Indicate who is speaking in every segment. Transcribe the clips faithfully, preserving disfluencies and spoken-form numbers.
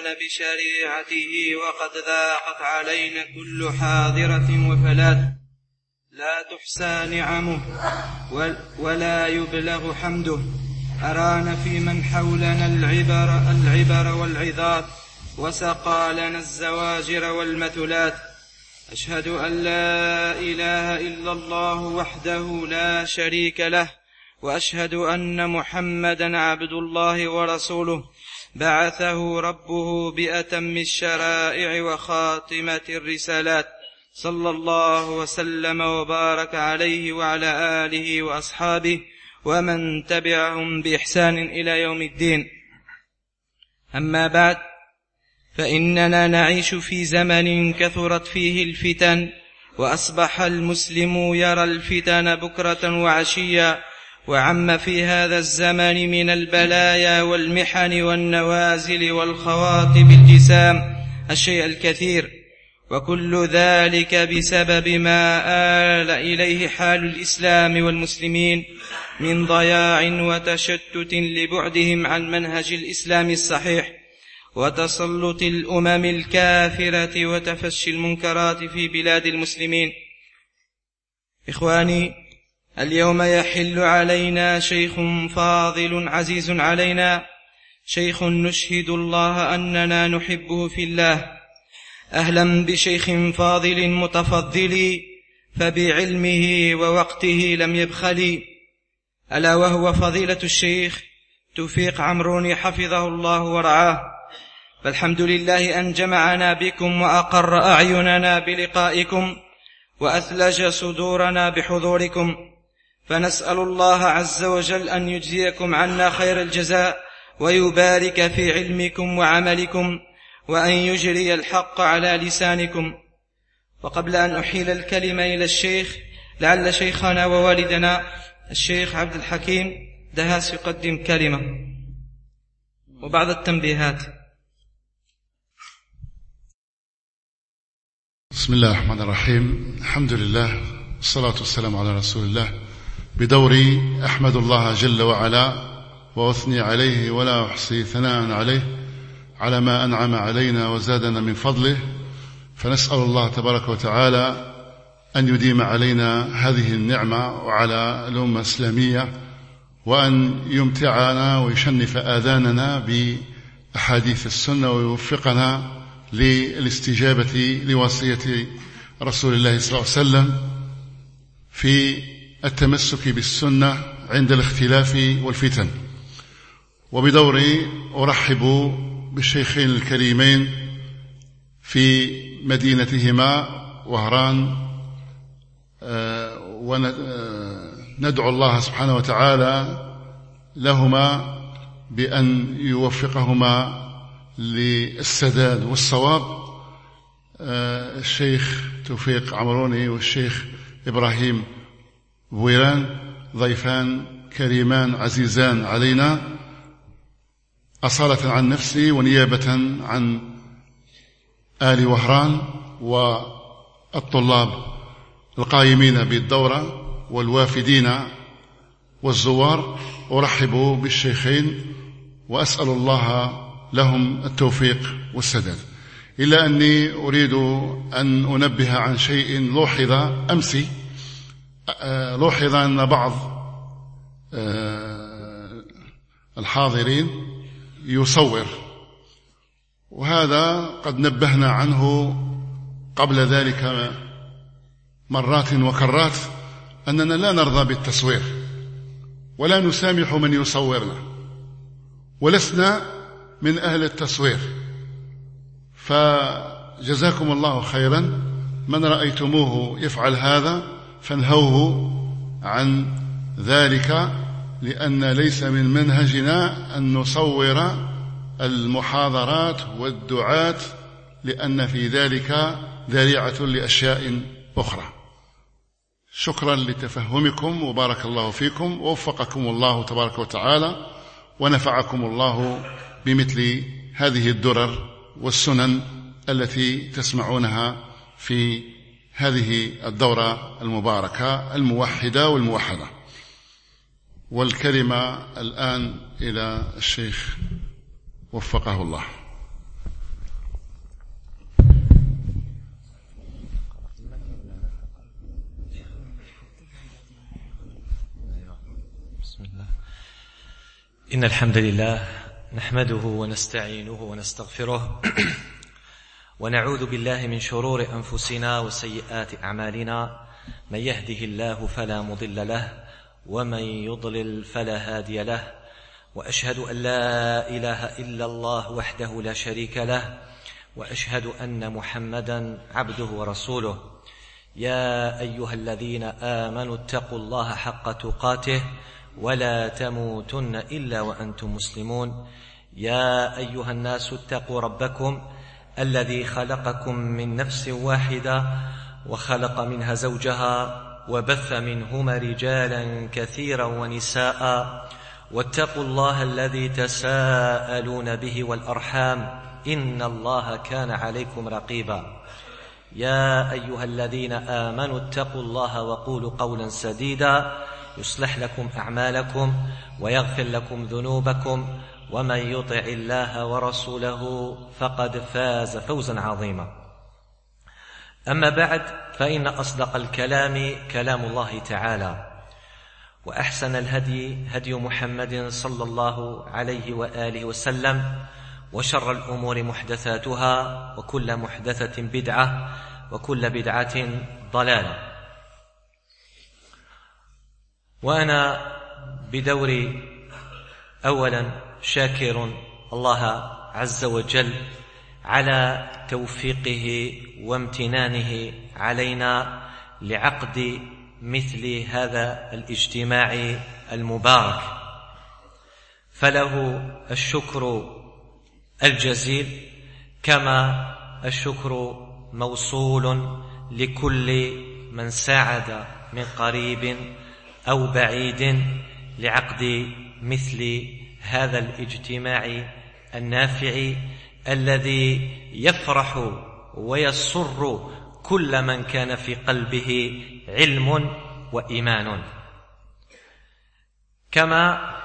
Speaker 1: الإيمان بشريعته، وقد ذاقت علينا كل حاضرة وفلات، لا تحصى نعمه ولا يبلغ حمده. أرانا في من حولنا العبر, العبر والعظات، وسقى لنا الزواجر والمثلات. أشهد أن لا إله إلا الله وحده لا شريك له، وأشهد أن محمدا عبد الله ورسوله، بعثه ربه بأتم الشرائع وخاتمة الرسالات، صلى الله وسلم وبارك عليه وعلى آله وأصحابه ومن تبعهم بإحسان إلى يوم الدين. أما بعد، فإننا نعيش في زمن كثرت فيه الفتن، وأصبح المسلم يرى الفتن بكرة وعشيا، وعم في هذا الزمن من البلايا والمحن والنوازل والخواطب الجسام الشيء الكثير، وكل ذلك بسبب ما آل إليه حال الإسلام والمسلمين من ضياع وتشتت لبعدهم عن منهج الإسلام الصحيح، وتسلط الأمم الكافرة وتفشي المنكرات في بلاد المسلمين. إخواني، اليوم يحل علينا شيخ فاضل عزيز علينا، شيخ نشهد الله أننا نحبه في الله. أهلا بشيخ فاضل متفضل، فبعلمه ووقته لم يبخل، ألا وهو فضيلة الشيخ توفيق عمروني حفظه الله ورعاه. فالحمد لله أن جمعنا بكم وأقر أعيننا بلقائكم وأثلج صدورنا بحضوركم، فنسأل الله عز وجل أن يجزيكم عنا خير الجزاء، ويبارك في علمكم وعملكم، وأن يجري الحق على لسانكم. وقبل أن أحيل الكلمة إلى الشيخ، لعل شيخنا ووالدنا الشيخ عبد الحكيم دهاس يقدم كلمة وبعض التنبيهات.
Speaker 2: بسم الله الرحمن الرحيم. الحمد لله والصلاة والسلام على رسول الله. بدوري أحمد الله جل وعلا وأثني عليه ولا أحصي ثناء عليه على ما أنعم علينا وزادنا من فضله، فنسأل الله تبارك وتعالى أن يديم علينا هذه النعمة وعلى الأمة الإسلامية، وأن يمتعنا ويشنف آذاننا بأحاديث السنة، ويوفقنا للاستجابة لوصية رسول الله صلى الله عليه وسلم في التمسك بالسنة عند الاختلاف والفتن. وبدوري أرحب بالشيخين الكريمين في مدينتهما وهران، وندعو الله سبحانه وتعالى لهما بأن يوفقهما للسداد والصواب. الشيخ توفيق عمروني والشيخ إبراهيم بويران ضيفان كريمان عزيزان علينا، أصالة عن نفسي ونيابة عن آل وهران والطلاب القائمين بالدورة والوافدين والزوار. أرحب بالشيخين وأسأل الله لهم التوفيق والسداد. إلا أني أريد أن أنبه عن شيء لوحظ أمس. لوحظ أن بعض الحاضرين يصور، وهذا قد نبهنا عنه قبل ذلك مرات وكرات، أننا لا نرضى بالتصوير ولا نسامح من يصورنا، ولسنا من أهل التصوير. فجزاكم الله خيرا من رأيتموه يفعل هذا، فانهوه عن ذلك، لأن ليس من منهجنا أن نصور المحاضرات والدعاة، لأن في ذلك ذريعة لأشياء أخرى. شكرا لتفهمكم وبارك الله فيكم، ووفقكم الله تبارك وتعالى، ونفعكم الله بمثل هذه الدرر والسنن التي تسمعونها في هذه الدورة المباركة الموحدة والموحدة. والكلمة الآن إلى الشيخ وفقه الله.
Speaker 3: إن الحمد لله نحمده ونستعينه ونستغفره ونعوذ بالله من شرور أنفسنا وسيئات أعمالنا. من يهده الله فلا مضل له ومن يضلل فلا هادي له، وأشهد أن لا إله إلا الله وحده لا شريك له، وأشهد أن محمدا عبده ورسوله. يا أيها الذين آمنوا اتقوا الله حق تقاته ولا تموتن إلا وأنتم مسلمون. يا أيها الناس اتقوا ربكم الذي خلقكم من نفس واحدة وخلق منها زوجها وبث منهما رجالا كثيرا ونساء، واتقوا الله الذي تساءلون به والأرحام إن الله كان عليكم رقيبا. يا أيها الذين آمنوا اتقوا الله وقولوا قولا سديدا يصلح لكم أعمالكم ويغفر لكم ذنوبكم، ومن يطع الله ورسوله فقد فاز فوزا عظيما. أما بعد، فإن أصدق الكلام كلام الله تعالى، وأحسن الهدي هدي محمد صلى الله عليه وآله وسلم، وشر الأمور محدثاتها، وكل محدثة بدعة، وكل بدعة ضلالة. وأنا بدوري أولا شاكر الله عز وجل على توفيقه وامتنانه علينا لعقد مثل هذا الاجتماع المبارك، فله الشكر الجزيل، كما الشكر موصول لكل من ساعد من قريب أو بعيد لعقد مثل هذا الاجتماع النافع الذي يفرح ويسر كل من كان في قلبه علم وإيمان. كما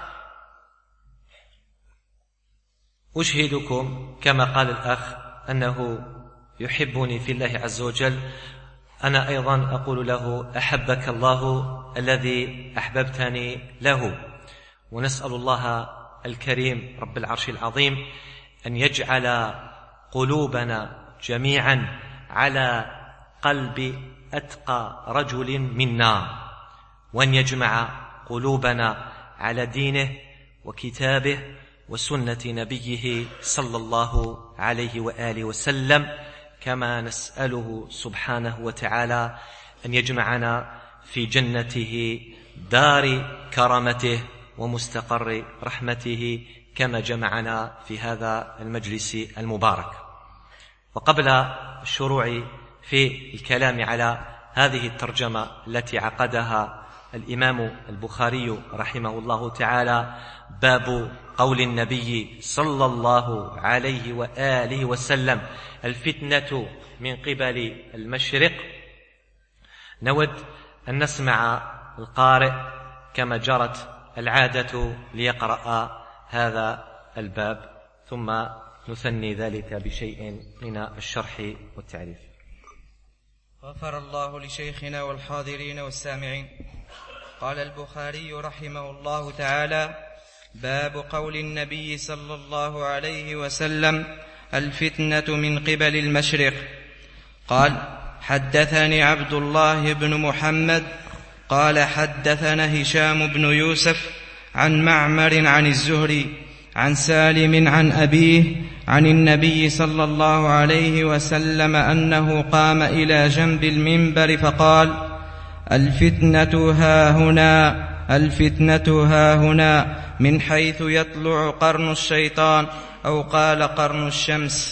Speaker 3: أشهدكم كما قال الأخ أنه يحبني في الله عز وجل، أنا أيضا أقول له أحبك الله الذي أحببتني له. ونسأل الله الكريم رب العرش العظيم أن يجعل قلوبنا جميعا على قلب أتقى رجل منا، وأن يجمع قلوبنا على دينه وكتابه وسنة نبيه صلى الله عليه وآله وسلم، كما نسأله سبحانه وتعالى أن يجمعنا في جنته دار كرامته ومستقر رحمته، كما جمعنا في هذا المجلس المبارك. وقبل الشروع في الكلام على هذه الترجمة التي عقدها الإمام البخاري رحمه الله تعالى، باب قول النبي صلى الله عليه وآله وسلم الفتنة من قبل المشرق، نود أن نسمع القارئ كما جرت العادة ليقرأ هذا الباب، ثم نثني ذلك بشيء من الشرح والتعريف.
Speaker 1: غفر الله لشيخنا والحاضرين والسامعين. قال البخاري رحمه الله تعالى: باب قول النبي صلى الله عليه وسلم الفتنة من قبل المشرق. قال: حدثني عبد الله بن محمد قال حدثنا هشام بن يوسف عن معمر عن الزهري عن سالم عن أبيه عن النبي صلى الله عليه وسلم أنه قام إلى جنب المنبر فقال: الفتنة ها هنا، الفتنة ها هنا، من حيث يطلع قرن الشيطان، أو قال قرن الشمس.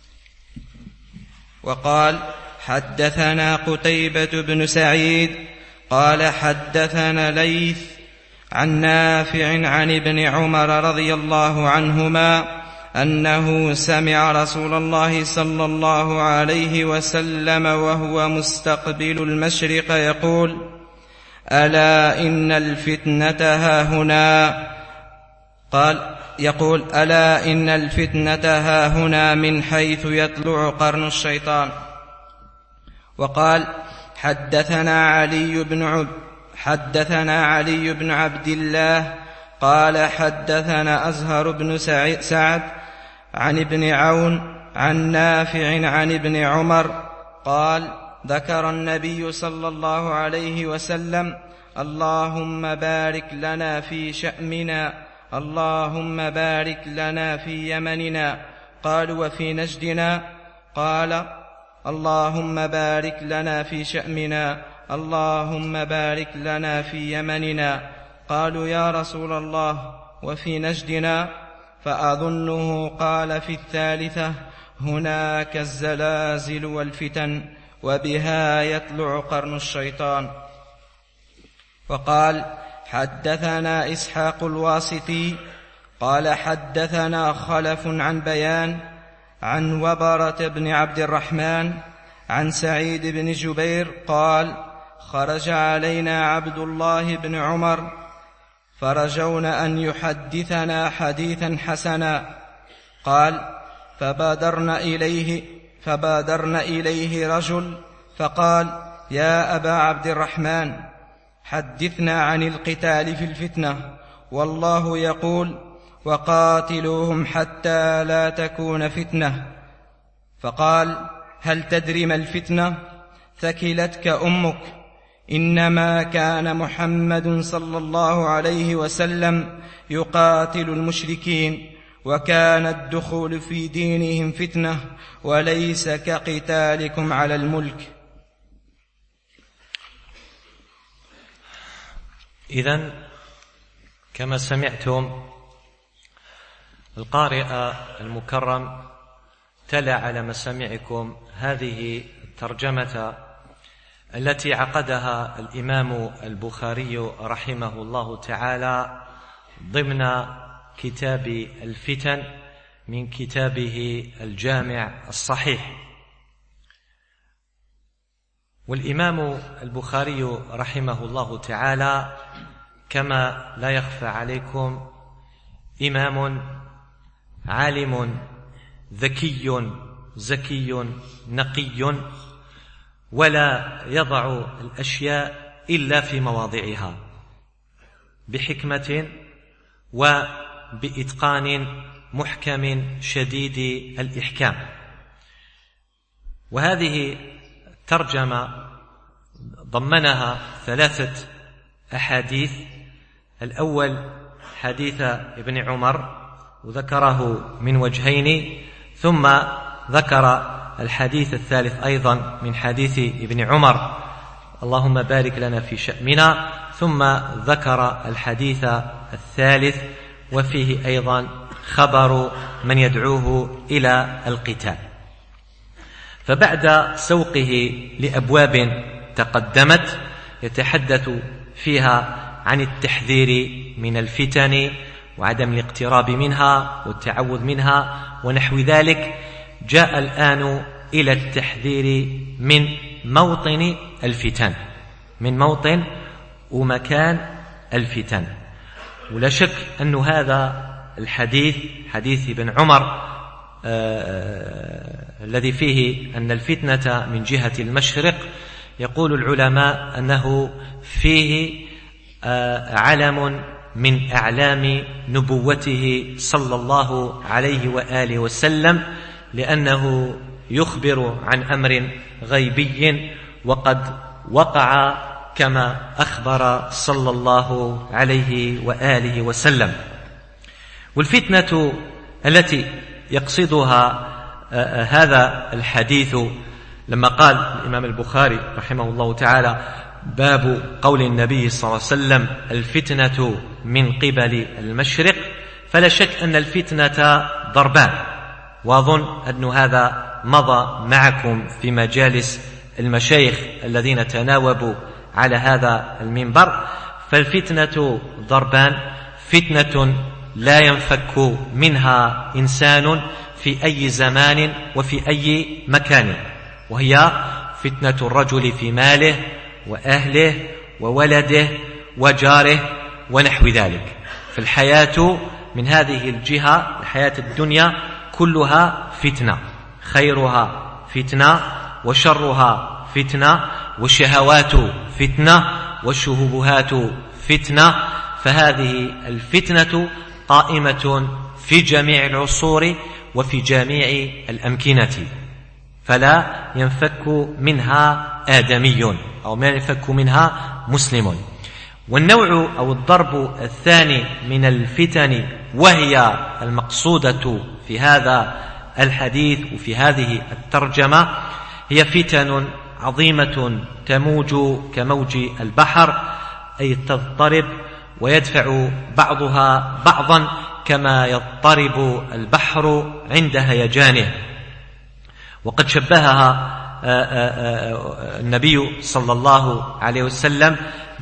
Speaker 1: وقال: حدثنا قتيبة بن سعيد قال حدثنا ليث عن نافع عن ابن عمر رضي الله عنهما أنه سمع رسول الله صلى الله عليه وسلم وهو مستقبل المشرق يقول: ألا إن الفتنة ها هنا. قال يقول: ألا إن الفتنة ها هنا، من حيث يطلع قرن الشيطان. وقال: حدثنا علي بن عبد حدثنا علي بن عبد الله قال حدثنا أزهر بن سعد عن ابن عون عن نافع عن ابن عمر قال ذكر النبي صلى الله عليه وسلم اللهم بارك لنا في شأمنا اللهم بارك لنا في يمننا قالوا وفي نجدنا قال اللهم بارك لنا في شأمنا اللهم بارك لنا في يمننا قالوا يا رسول الله وفي نجدنا فأظنه قال في الثالثة هناك الزلازل والفتن وبها يطلع قرن الشيطان. وقال حدثنا إسحاق الواسطي قال حدثنا خلف عن بيان عن وبرة بن عبد الرحمن عن سعيد بن جبير قال خرج علينا عبد الله بن عمر فرجونا أن يحدثنا حديثا حسنا قال فبادرنا إليه, فبادرنا إليه رجل فقال يا أبا عبد الرحمن حدثنا عن القتال في الفتنة والله يقول وقاتلوهم حتى لا تكون فتنة. فقال هل تدري ما الفتنة؟ ثكلتك أمك، إنما كان محمد صلى الله عليه وسلم يقاتل المشركين وكان الدخول في دينهم فتنة وليس كقتالكم على الملك.
Speaker 3: إذن كما سمعتم القارئ المكرم تلا على مسامعكم هذه الترجمة التي عقدها الإمام البخاري رحمه الله تعالى ضمن كتاب الفتن من كتابه الجامع الصحيح. والإمام البخاري رحمه الله تعالى كما لا يخفى عليكم إمام عالم ذكي زكي نقي ولا يضع الأشياء إلا في مواضعها بحكمة وبإتقان محكم شديد الإحكام. وهذه الترجمة ضمنها ثلاثة أحاديث. الأول حديث ابن عمر وذكره من وجهين، ثم ذكر الحديث الثالث أيضا من حديث ابن عمر اللهم بارك لنا في شأمنا، ثم ذكر الحديث الثالث وفيه أيضا خبر من يدعوه إلى القتال. فبعد سوقه لأبواب تقدمت يتحدث فيها عن التحذير من الفتن وعدم الاقتراب منها والتعوذ منها ونحو ذلك، جاء الآن إلى التحذير من موطن الفتن، من موطن ومكان الفتن. ولا شك أن هذا الحديث حديث ابن عمر آه الذي فيه أن الفتنة من جهة المشرق، يقول العلماء أنه فيه آه علم من أعلام نبوته صلى الله عليه وآله وسلم، لأنه يخبر عن أمر غيبي وقد وقع كما أخبر صلى الله عليه وآله وسلم. والفتنة التي يقصدها آه هذا الحديث لما قال الإمام البخاري رحمه الله تعالى باب قول النبي صلى الله عليه وسلم الفتنة من قبل المشرق، فلا شك أن الفتنة ضربان، وأظن أن هذا مضى معكم في مجالس المشايخ الذين تناوبوا على هذا المنبر. فالفتنة ضربان، فتنة لا ينفك منها إنسان في أي زمان وفي أي مكان، وهي فتنة الرجل في ماله وأهله وولده وجاره ونحو ذلك. فالحياة من هذه الجهة الحياة الدنيا كلها فتنة، خيرها فتنة وشرها فتنة، والشهوات فتنة والشهبهات فتنة. فهذه الفتنة قائمة في جميع العصور وفي جميع الأمكنة، فلا ينفك منها آدمي أو ما ينفك منها مسلم. والنوع أو الضرب الثاني من الفتن وهي المقصودة في هذا الحديث وفي هذه الترجمة هي فتن عظيمة تموج كموج البحر، أي تضطرب ويدفع بعضها بعضا كما يضطرب البحر عند هيجانه. وقد شبهها النبي صلى الله عليه وسلم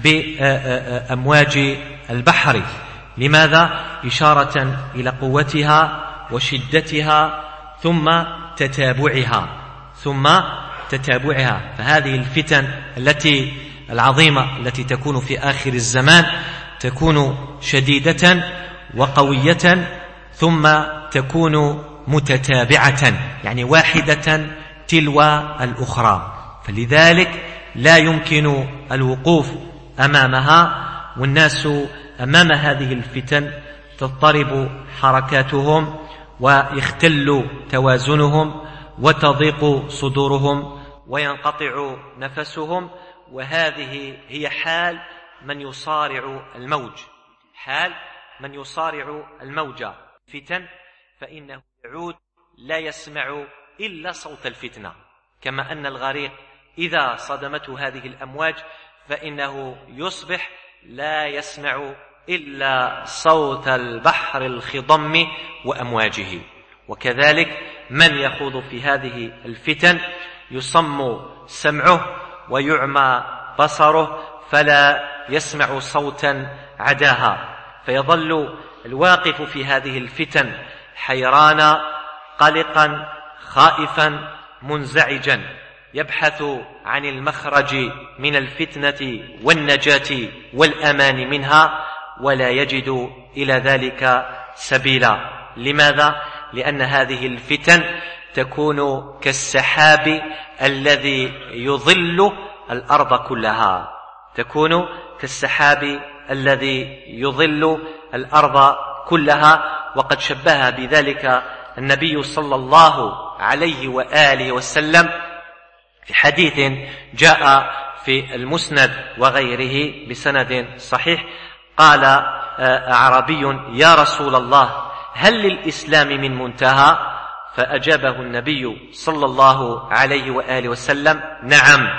Speaker 3: بأمواج البحر. لماذا؟ إشارة إلى قوتها وشدتها ثم تتابعها ثم تتابعها فهذه الفتن التي العظيمة التي تكون في آخر الزمان تكون شديدة وقوية ثم تكون متتابعة، يعني واحدة تلو الأخرى، فلذلك لا يمكن الوقوف أمامها، والناس أمام هذه الفتن تضطرب حركاتهم ويختل توازنهم وتضيق صدورهم وينقطع نفسهم. وهذه هي حال من يصارع الموج، حال من يصارع الموج فتن، فإنه يعود لا يسمع إلا صوت الفتنة، كما أن الغريق إذا صدمته هذه الأمواج فإنه يصبح لا يسمع إلا صوت البحر الخضم وأمواجه. وكذلك من يخوض في هذه الفتن يصم سمعه ويعمى بصره فلا يسمع صوتا عداها، فيظل الواقف في هذه الفتن حيرانا قلقا خائفا منزعجا، يبحث عن المخرج من الفتنة والنجاة والأمان منها ولا يجد إلى ذلك سبيلا. لماذا؟ لأن هذه الفتن تكون كالسحاب الذي يظل الأرض كلها، تكون كالسحاب الذي يظل الأرض كلها. وقد شبه بذلك النبي صلى الله عليه وآله وسلم في حديث جاء في المسند وغيره بسند صحيح، قال أعرابي: يا رسول الله هل للإسلام من منتهى؟ فأجابه النبي صلى الله عليه وآله وسلم: نعم،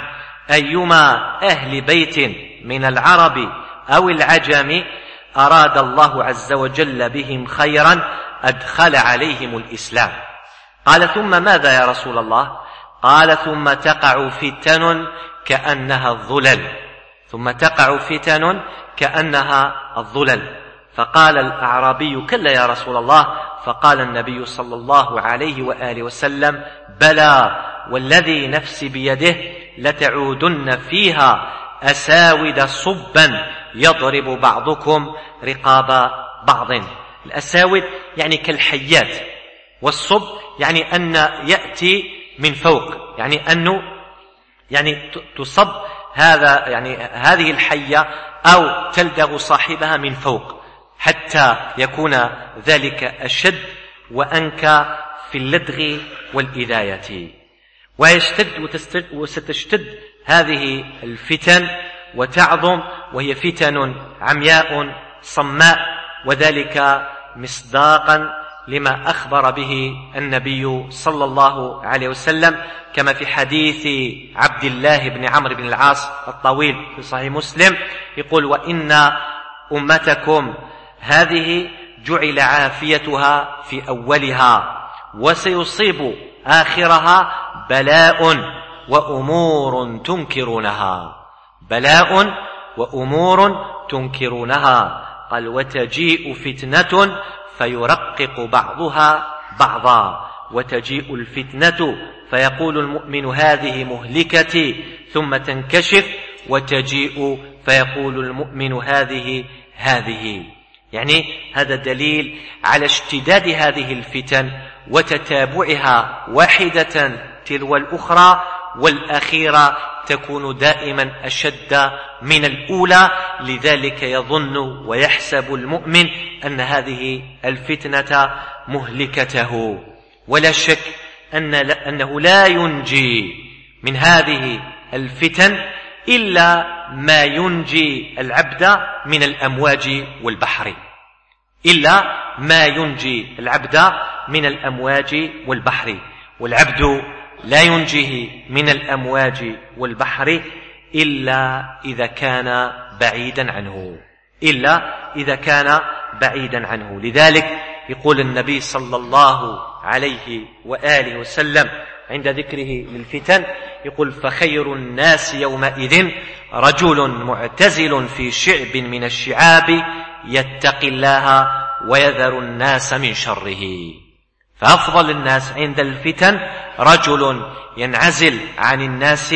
Speaker 3: أيما أهل بيت من العرب أو العجم أراد الله عز وجل بهم خيرا أدخل عليهم الإسلام. قال: ثم ماذا يا رسول الله؟ قال: ثم تقع فتن كأنها الظلل، ثم تقع فتن كأنها الظلل. فقال الأعرابي: كلا يا رسول الله. فقال النبي صلى الله عليه وآله وسلم: بلى والذي نفسي بيده لتعودن فيها أساود صبا يضرب بعضكم رقاب بعض. الأساود يعني كالحيات، والصب يعني أن يأتي من فوق، يعني أنه يعني تصب هذا يعني هذه الحية أو تلدغ صاحبها من فوق حتى يكون ذلك أشد وأنكى في اللدغ والإذاية. ويشتد وستشتد هذه الفتن وتعظم، وهي فتن عمياء صماء، وذلك مصداقا لما أخبر به النبي صلى الله عليه وسلم كما في حديث عبد الله بن عمرو بن العاص الطويل في صحيح مسلم، يقول: وإن أمتكم هذه جعل عافيتها في أولها وسيصيب آخرها بلاء وأمور تنكرونها، بلاء وأمور تنكرونها. قال: وتجيء فتنة فيرقق بعضها بعضا، وتجيء الفتنة فيقول المؤمن هذه مهلكتي ثم تنكشف، وتجيء فيقول المؤمن هذه هذه. يعني هذا دليل على اشتداد هذه الفتن وتتابعها واحدة تلو الأخرى، والأخيرة تكون دائما أشد من الأولى. لذلك يظن ويحسب المؤمن أن هذه الفتنة مهلكته. ولا شك أن أنه لا ينجي من هذه الفتن إلا ما ينجي العبد من الأمواج والبحر، إلا ما ينجي العبد من الأمواج والبحر. والعبد لا ينجيه من الأمواج والبحر إلا إذا كان بعيدا عنه، إلا إذا كان بعيدا عنه. لذلك يقول النبي صلى الله عليه وآله وسلم عند ذكره للفتن، يقول: فخير الناس يومئذ رجل معتزل في شعب من الشعاب يتقي الله ويذر الناس من شره. فأفضل الناس عند الفتن رجل ينعزل عن الناس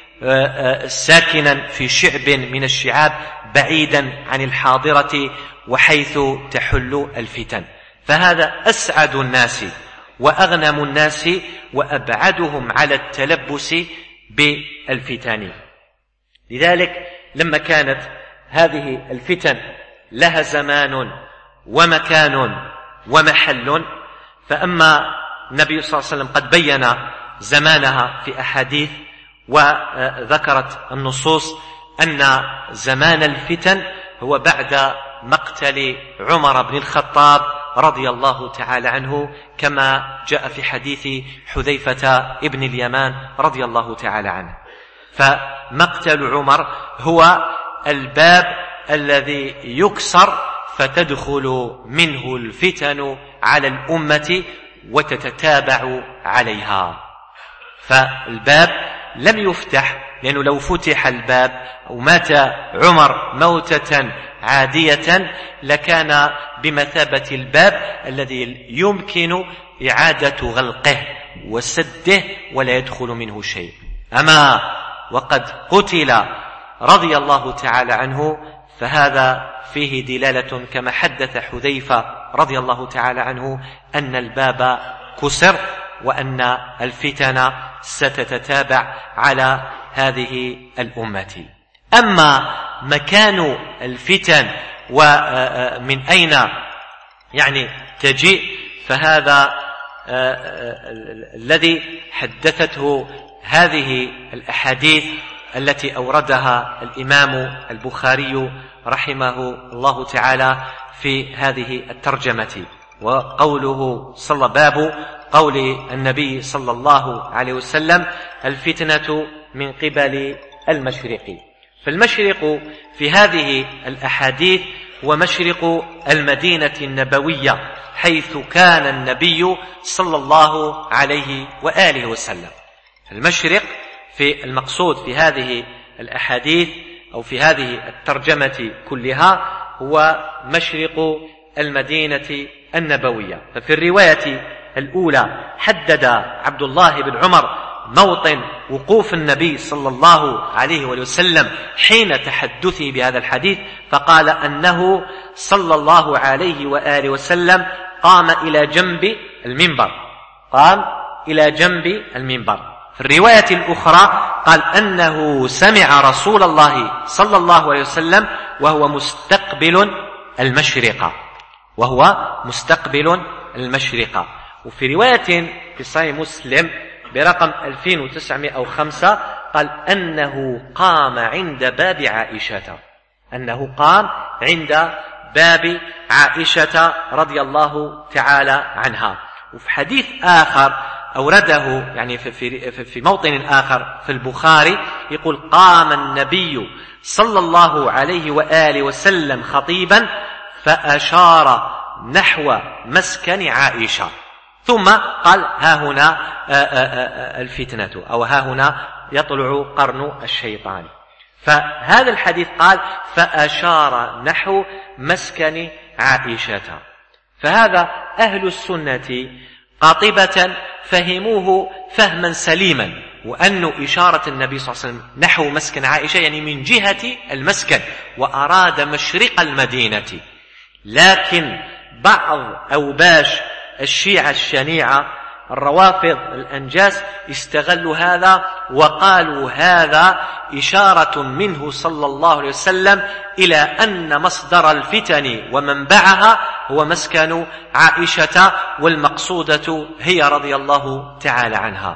Speaker 3: ساكنا في شعب من الشعاب بعيدا عن الحاضرة وحيث تحل الفتن. فهذا أسعد الناس وأغنم الناس وأبعدهم على التلبس بالفتن. لذلك لما كانت هذه الفتن لها زمان ومكان ومحل، فأما النبي صلى الله عليه وسلم قد بين زمانها في أحاديث، وذكرت النصوص أن زمان الفتن هو بعد مقتل عمر بن الخطاب رضي الله تعالى عنه، كما جاء في حديث حذيفة ابن اليمان رضي الله تعالى عنه. فمقتل عمر هو الباب الذي يكسر فتدخل منه الفتن على الأمة وتتتابع عليها. فالباب لم يفتح، لأنه لو فتح الباب أو مات عمر موتة عادية لكان بمثابة الباب الذي يمكن إعادة غلقه وسده ولا يدخل منه شيء. أما وقد قتل رضي الله تعالى عنه فهذا فيه دلالة كما حدث حذيفة رضي الله تعالى عنه أن الباب كسر وأن الفتن ستتتابع على هذه الأمة. أما مكان الفتن ومن أين يعني تجيء فهذا الذي حدثته هذه الأحاديث التي أوردها الإمام البخاري رحمه الله تعالى في هذه الترجمة. وقوله صلى باب قول النبي صلى الله عليه وسلم: الفتنة من قبل المشرق. فالمشرق في هذه الأحاديث ومشرق المدينة النبوية حيث كان النبي صلى الله عليه وآله وسلم. المشرق في المقصود في هذه الأحاديث أو في هذه الترجمة كلها هو مشرق المدينة النبوية. ففي الرواية الأولى حدد عبد الله بن عمر موطن وقوف النبي صلى الله عليه وسلم حين تحدثه بهذا الحديث، فقال أنه صلى الله عليه وآله وسلم قام إلى جنب المنبر، قام إلى جنب المنبر. في الرواية الأخرى قال أنه سمع رسول الله صلى الله عليه وسلم وهو مستقبل المشرق، وهو مستقبل المشرق. وفي رواية في صحيح مسلم برقم ألفين وتسعمائة وخمسة قال أنه قام عند باب عائشة، أنه قام عند باب عائشة رضي الله تعالى عنها. وفي حديث آخر أورده يعني في, في موطن آخر في البخاري يقول: قام النبي صلى الله عليه وآله وسلم خطيبا فأشار نحو مسكن عائشة، ثم قال: ها هنا الفتنة، أو ها هنا يطلع قرن الشيطان. فهذا الحديث قال: فأشار نحو مسكن عائشة. فهذا أهل السنة قاطبة فهموه فهما سليما، وأن إشارة النبي صلى الله عليه وسلم نحو مسكن عائشة يعني من جهة المسكن، وأراد مشرق المدينة. لكن بعض أوباش الشيعة الشنيعة الروافض الأنجاس استغلوا هذا وقالوا هذا إشارة منه صلى الله عليه وسلم إلى أن مصدر الفتن ومنبعها هو مسكن عائشة، والمقصودة هي رضي الله تعالى عنها.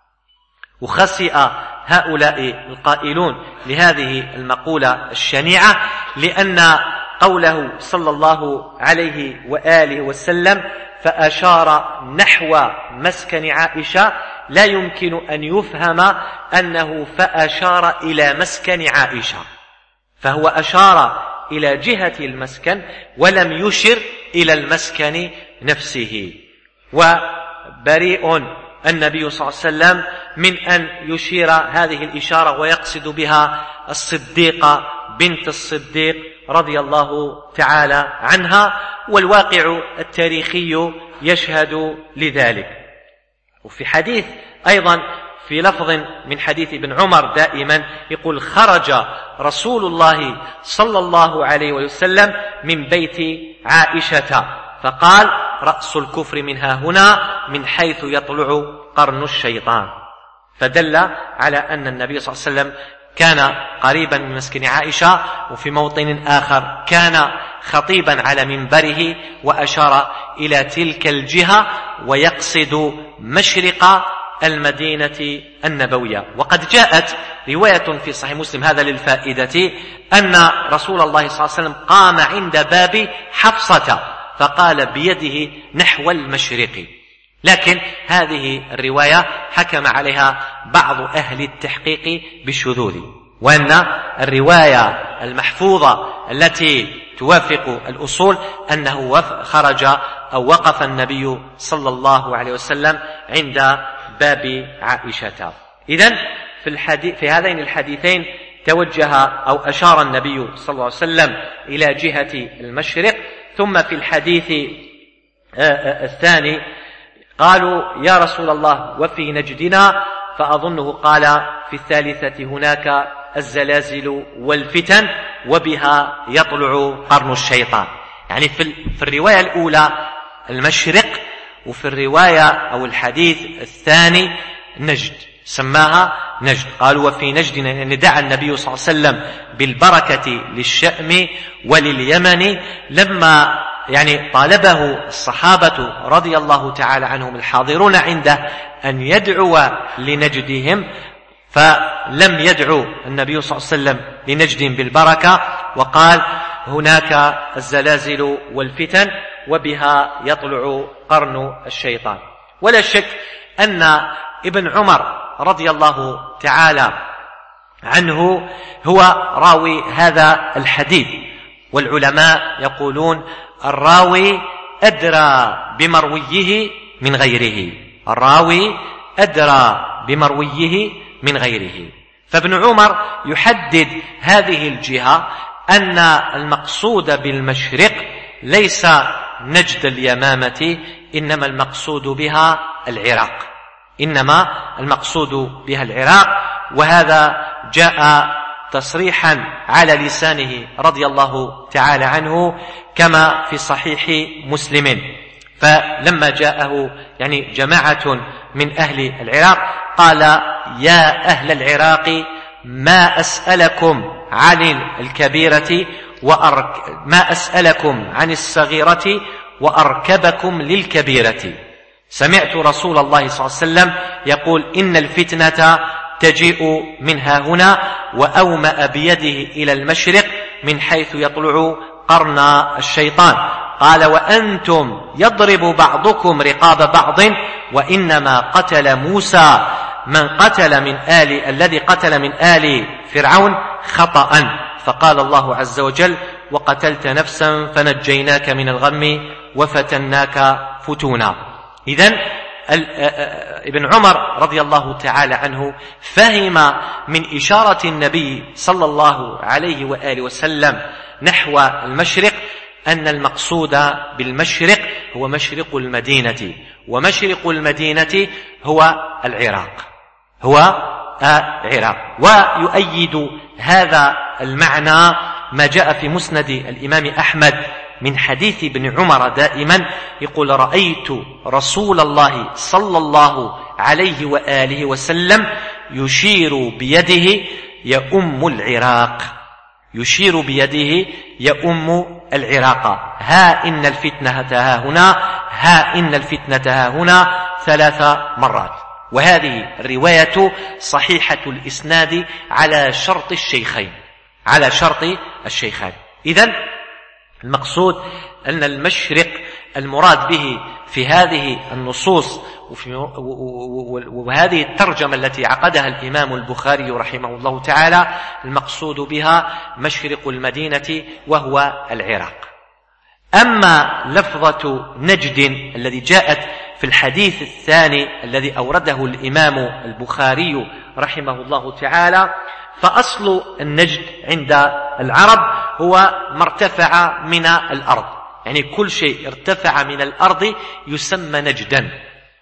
Speaker 3: وخسئ هؤلاء القائلون لهذه المقولة الشنيعة لأن قوله صلى الله عليه وآله وسلم فأشار نحو مسكن عائشة لا يمكن أن يفهم أنه فأشار إلى مسكن عائشة، فهو أشار إلى جهة المسكن ولم يشر إلى المسكن نفسه. وبريء النبي صلى الله عليه وسلم من أن يشير هذه الإشارة ويقصد بها الصديقة بنت الصديق رضي الله تعالى عنها، والواقع التاريخي يشهد لذلك. وفي حديث أيضا في لفظ من حديث ابن عمر دائما يقول خرج رسول الله صلى الله عليه وسلم من بيت عائشة فقال رأس الكفر منها هنا من حيث يطلع قرن الشيطان، فدل على أن النبي صلى الله عليه وسلم كان قريبا من مسكن عائشة، وفي موطن آخر كان خطيبا على منبره وأشار إلى تلك الجهة ويقصد مشرق المدينة النبوية. وقد جاءت رواية في صحيح مسلم هذا للفائدة أن رسول الله صلى الله عليه وسلم قام عند باب حفصة فقال بيده نحو المشرق، لكن هذه الرواية حكم عليها بعض أهل التحقيق بالشذوذ، وأن الرواية المحفوظة التي توافق الأصول أنه خرج أو وقف النبي صلى الله عليه وسلم عند باب عائشة. إذن في, الحديث في هذين الحديثين توجه أو أشار النبي صلى الله عليه وسلم إلى جهة المشرق. ثم في الحديث الثاني قالوا يا رسول الله وفي نجدنا، فأظنه قال في الثالثة هناك الزلازل والفتن وبها يطلع قرن الشيطان، يعني في الرواية الأولى المشرق، وفي الرواية أو الحديث الثاني نجد، سماها نجد. قالوا وفي نجدنا، يعني دعا النبي صلى الله عليه وسلم بالبركة للشأم ولليمن لما يعني طالبه الصحابة رضي الله تعالى عنهم الحاضرون عنده أن يدعو لنجدهم، فلم يدعو النبي صلى الله عليه وسلم لنجد بالبركة، وقال هناك الزلازل والفتن وبها يطلع قرن الشيطان. ولا شك أن ابن عمر رضي الله تعالى عنه هو راوي هذا الحديث، والعلماء يقولون الراوي أدرى بمرويه من غيره، الراوي أدرى بمرويه من غيره. فابن عمر يحدد هذه الجهة أن المقصود بالمشرق ليس نجد اليمامة، إنما المقصود بها العراق، إنما المقصود بها العراق. وهذا جاء تصريحا على لسانه رضي الله تعالى عنه كما في صحيح مسلم. فلما جاءه يعني جماعة من أهل العراق قال يا أهل العراق ما أسألكم عن الكبيرة وأرك ما أسألكم عن الصغيرة وأركبكم للكبيرة. سمعت رسول الله صلى الله عليه وسلم يقول إن الفتنة تجيء منها هنا، وأومأ بيده إلى المشرق من حيث يطلع قرن الشيطان. قال وأنتم يضرب بعضكم رقاب بعض، وإنما قتل موسى من قتل من آل الذي قتل من آل فرعون خطأ، فقال الله عز وجل وقتلت نفسا فنجيناك من الغم وفتناك فتونا. إذن ابن عمر رضي الله تعالى عنه فهم من إشارة النبي صلى الله عليه وآله وسلم نحو المشرق أن المقصود بالمشرق هو مشرق المدينة، ومشرق المدينة هو العراق، هو العراق. ويؤيد هذا المعنى ما جاء في مسند الإمام أحمد من حديث ابن عمر دائما يقول: رأيت رسول الله صلى الله عليه وآله وسلم يشير بيده يؤم العراق، يشير بيده يؤم العراق، ها إن الفتنة ها هنا، ها إن الفتنة ها هنا، ثلاث مرات. وهذه الرواية صحيحة الإسناد على شرط الشيخين، على شرط الشيخين. إذن المقصود أن المشرق المراد به في هذه النصوص وهذه الترجمة التي عقدها الإمام البخاري رحمه الله تعالى، المقصود بها مشرق المدينة وهو العراق. أما لفظة نجد الذي جاءت في الحديث الثاني الذي أورده الإمام البخاري رحمه الله تعالى، فأصل النجد عند العرب هو ما ارتفع من الأرض، يعني كل شيء ارتفع من الأرض يسمى نجدا،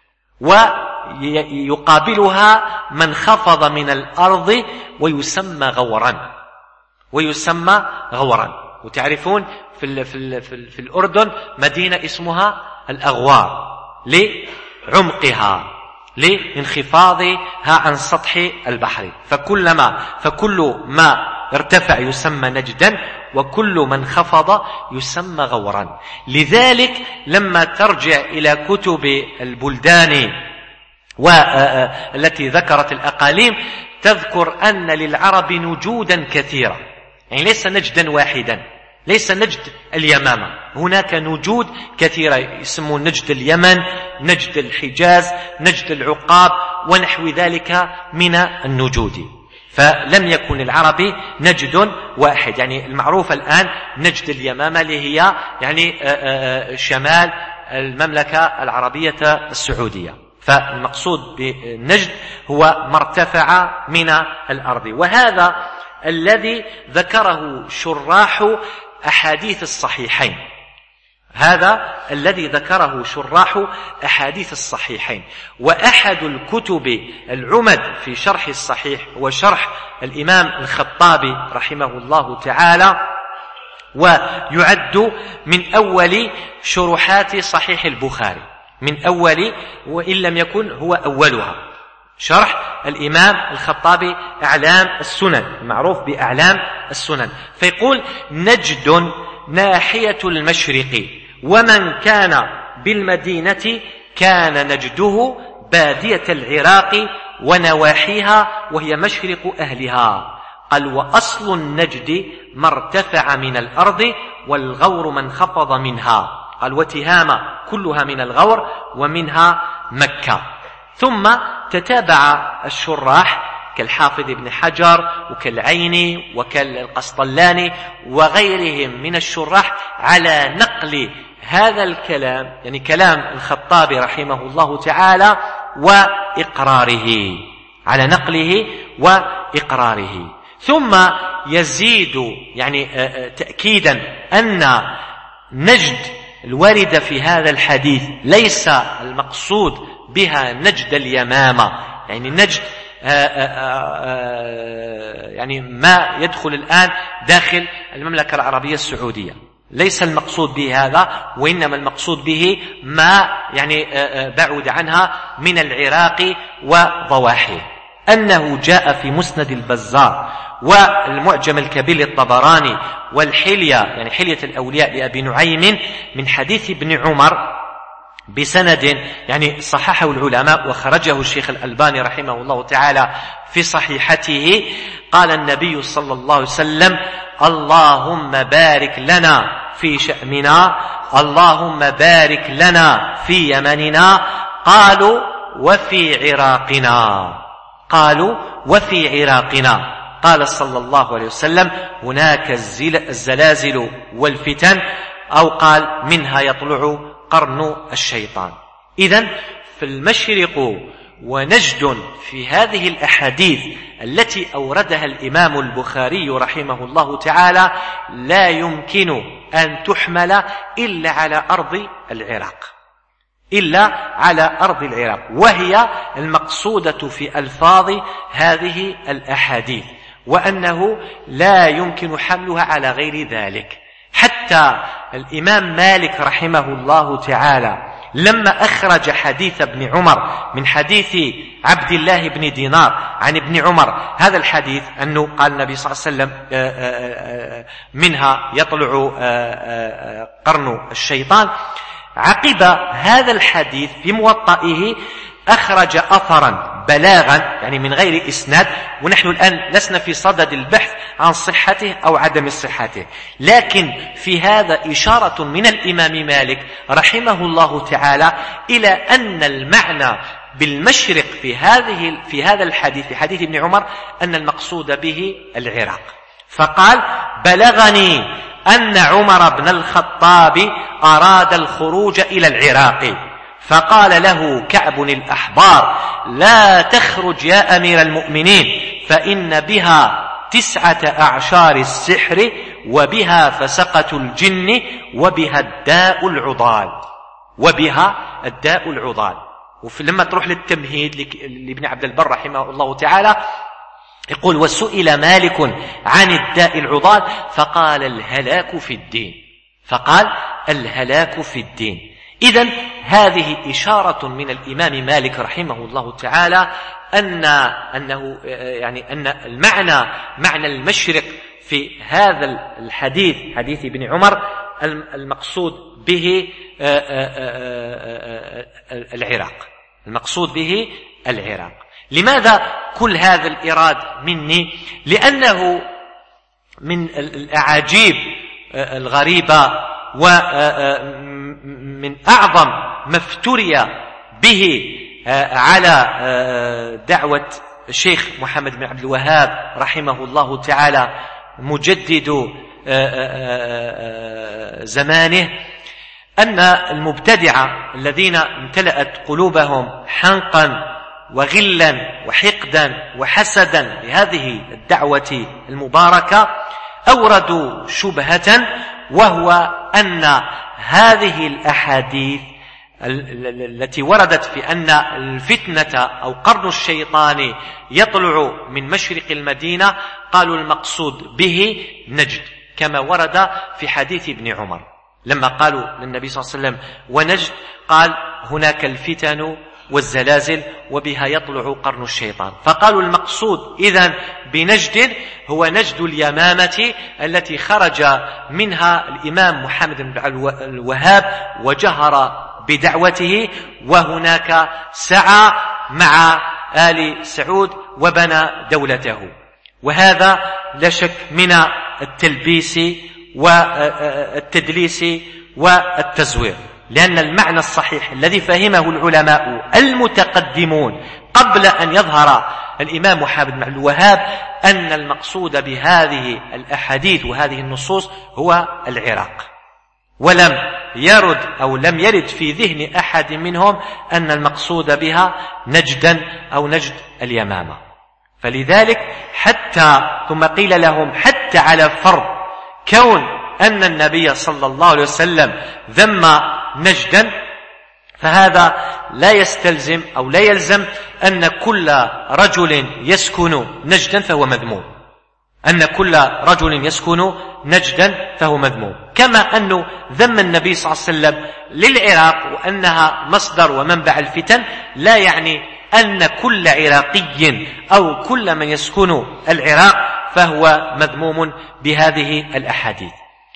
Speaker 3: ويقابلها من خفض من الأرض ويسمى غورا، ويسمى غورا. وتعرفون في, ال في, ال في, ال في الأردن مدينة اسمها الأغوار لعمقها، لانخفاضها عن سطح البحر، فكلما فكل ما ارتفع يسمى نجدا، وكل من خفض يسمى غورا. لذلك لما ترجع إلى كتب البلدان والتي ذكرت الأقاليم تذكر أن للعرب نجودا كثيرة، يعني ليس نجدا واحدا، ليس نجد اليمامة، هناك نجود كثيرة يسمون نجد اليمن، نجد الحجاز، نجد العقاب ونحو ذلك من النجود. فلم يكن العربي نجد واحد، يعني المعروف الآن نجد اليمامة اللي هي يعني شمال المملكة العربية السعودية. فالمقصود بالنجد هو ما ارتفع من الأرض، وهذا الذي ذكره شراح أحاديث الصحيحين، هذا الذي ذكره شراح أحاديث الصحيحين. وأحد الكتب العمد في شرح الصحيح وشرح الإمام الخطابي رحمه الله تعالى، ويعد من أول شروحات صحيح البخاري، من أول وإن لم يكن هو أولها، شرح الإمام الخطابي أعلام السنن، المعروف بأعلام السنن. فيقول: نجد ناحية المشرق، ومن كان بالمدينة كان نجده بادية العراق ونواحيها وهي مشرق أهلها. قال: وأصل النجد ما ارتفع من الأرض، والغور من خفض منها. قال: وتهامة كلها من الغور ومنها مكة. ثم تتابع الشراح كالحافظ ابن حجر وكالعيني وكالقسطلاني وغيرهم من الشراح على نقل هذا الكلام، يعني كلام الخطابي رحمه الله تعالى، وإقراره، على نقله وإقراره. ثم يزيد يعني تأكيدا أن نجد الواردة في هذا الحديث ليس المقصود بها نجد اليمامة، يعني نجد آآ آآ يعني ما يدخل الآن داخل المملكة العربية السعودية، ليس المقصود به هذا، وإنما المقصود به ما يعني بعد عنها من العراق وضواحيه. أنه جاء في مسند البزار والمعجم الكبير للطبراني والحلية، يعني حلية الأولياء لأبي نعيم، من حديث ابن عمر بسند يعني صححه العلماء وخرجه الشيخ الألباني رحمه الله تعالى في صحيحته. قال النبي صلى الله عليه وسلم: اللهم بارك لنا في شأمنا، اللهم بارك لنا في يمننا. قالوا: وفي عراقنا، قالوا: وفي عراقنا. قال صلى الله عليه وسلم: هناك الزلازل والفتن، أو قال: منها يطلع قرن الشيطان. إذن في المشرق ونجد في هذه الأحاديث التي أوردها الإمام البخاري رحمه الله تعالى لا يمكن أن تحمل إلا على أرض العراق، إلا على أرض العراق، وهي المقصودة في ألفاظ هذه الأحاديث، وأنه لا يمكن حملها على غير ذلك، حتى الإمام مالك رحمه الله تعالى لما أخرج حديث ابن عمر من حديث عبد الله بن دينار عن ابن عمر، هذا الحديث أنه قال النبي صلى الله عليه وسلم منها يطلع قرن الشيطان، عقب هذا الحديث في موطئه أخرج أثرا بلاغا يعني من غير إسناد، ونحن الآن لسنا في صدد البحث عن صحته أو عدم صحته، لكن في هذا إشارة من الإمام مالك رحمه الله تعالى إلى أن المعنى بالمشرق في هذه في هذا الحديث في حديث ابن عمر أن المقصود به العراق. فقال: بلغني أن عمر بن الخطاب أراد الخروج إلى العراق، فقال له كعب الأحبار: لا تخرج يا أمير المؤمنين، فإن بها تسعة أعشار السحر، وبها فسقة الجن، وبها الداء العضال وبها الداء العضال. ولما تروح للتمهيد لابن عبد البر رحمه الله تعالى يقول: وسئل مالك عن الداء العضال فقال: الهلاك في الدين فقال الهلاك في الدين. إذن هذه إشارة من الإمام مالك رحمه الله تعالى أن أنه يعني أن المعنى معنى المشرق في هذا الحديث حديث ابن عمر المقصود به العراق المقصود به العراق. لماذا كل هذا الإراد مني؟ لأنه من الأعاجيب الغريبة ومن أعظم ما افتري به على دعوة الشيخ محمد بن عبد الوهاب رحمه الله تعالى مجدد زمانه، أن المبتدعة الذين امتلأت قلوبهم حنقا وغلا وحقدا وحسدا لهذه الدعوة المباركة أوردوا شبهة، وهو أن هذه الأحاديث التي وردت في أن الفتنة أو قرن الشيطان يطلع من مشرق المدينة، قالوا المقصود به نجد، كما ورد في حديث ابن عمر لما قالوا للنبي صلى الله عليه وسلم: ونجد، قال: هناك الفتن والزلازل وبها يطلع قرن الشيطان. فقالوا المقصود إذن بنجد هو نجد اليمامة التي خرج منها الإمام محمد بن الوهاب وجهر بدعوته، وهناك سعى مع آل سعود وبنى دولته. وهذا لا شك من التلبيس والتدليس والتزوير، لأن المعنى الصحيح الذي فهمه العلماء المتقدمون قبل أن يظهر الإمام محمد بن عبد الوهاب أن المقصود بهذه الأحاديث وهذه النصوص هو العراق، ولم يرد أو لم يرد في ذهن أحد منهم أن المقصود بها نجدا أو نجد اليمامة. فلذلك حتى ثم قيل لهم حتى على فرض كون أن النبي صلى الله عليه وسلم ذم نجدا، فهذا لا يستلزم أو لا يلزم أن كل رجل يسكن نجدا فهو مذموم، أن كل رجل يسكن نجدا فهو مذموم، كما أنه ذم النبي صلى الله عليه وسلم للعراق وأنها مصدر ومنبع الفتن، لا يعني أن كل عراقي أو كل من يسكن العراق فهو مذموم بهذه الأحاديث.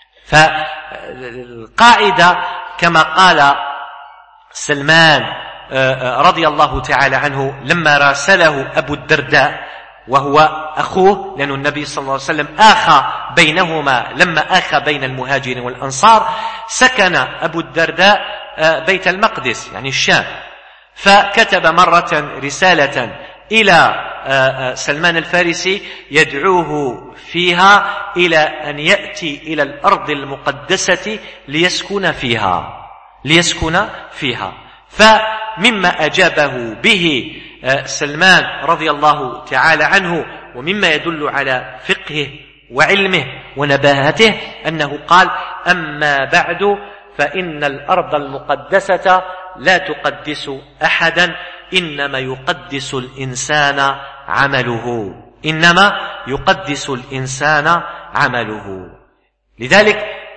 Speaker 3: فالقاعدة كما قال سلمان رضي الله تعالى عنه لما راسله أبو الدرداء وهو أخوه، لأن النبي صلى الله عليه وسلم آخى بينهما لما آخى بين المهاجرين والأنصار، سكن أبو الدرداء بيت المقدس يعني الشام، فكتب مرة رسالة إلى سلمان الفارسي يدعوه فيها إلى أن يأتي إلى الأرض المقدسة ليسكن فيها ليسكن فيها فمما أجابه به سلمان رضي الله تعالى عنه ومما يدل على فقهه وعلمه ونباهته أنه قال: أما بعد فإن الأرض المقدسة لا تقدس أحدا، إنما يقدس الإنسان عمله إنما يقدس الإنسان عمله. لذلك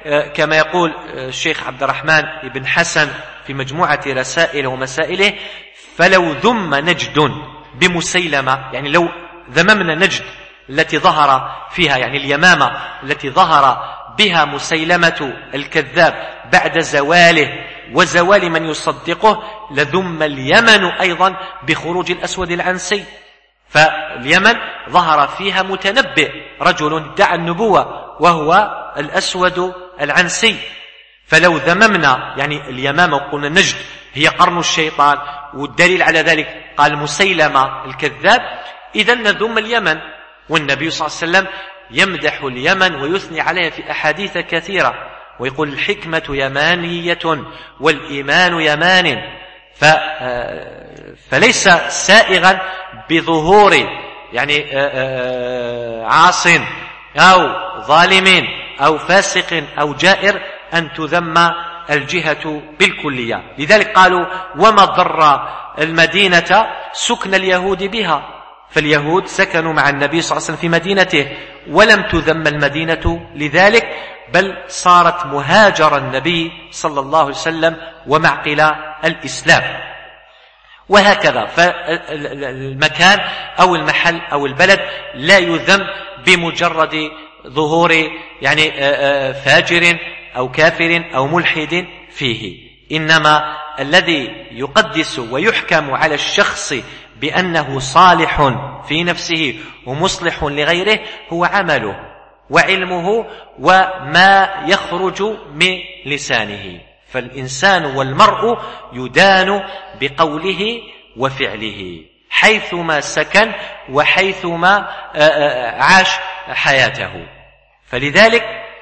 Speaker 3: كما يقول الشيخ عبد الرحمن بن حسن في مجموعة رسائله ومسائله: فلو ذم نجد بمسيلمة، يعني لو ذممنا نجد التي ظهر فيها، يعني اليمامة التي ظهر بها مسيلمة الكذاب بعد زواله وزوال من يصدقه، لذم اليمن أيضا بخروج الأسود العنسي. فاليمن ظهر فيها متنبئ، رجل ادعى النبوة وهو الأسود العنسي. فلو ذممنا يعني اليمامة وقلنا نجد هي قرن الشيطان، والدليل على ذلك قال مسيلمة الكذاب، إذن نذم اليمن. والنبي صلى الله عليه وسلم يمدح اليمن ويثني عليها في أحاديث كثيرة، ويقول: الحكمة يمانية والإيمان يمان. ف... فليس سائغا بظهور يعني عاص أو ظالم أو فاسق أو جائر أن تذم الجهة بالكلية. لذلك قالوا: وما ضر المدينة سكن اليهود بها، فاليهود سكنوا مع النبي صلى الله عليه وسلم في مدينته ولم تذم المدينة لذلك، بل صارت مهاجر النبي صلى الله عليه وسلم ومعقل الإسلام. وهكذا، فالمكان أو المحل أو البلد لا يذم بمجرد ظهور يعني فاجر أو كافر أو ملحد فيه، إنما الذي يقدس ويحكم على الشخص بأنه صالح في نفسه ومصلح لغيره هو عمله وعلمه وما يخرج من لسانه. فالإنسان والمرء يدان بقوله وفعله حيثما سكن وحيثما عاش حياته. فلذلك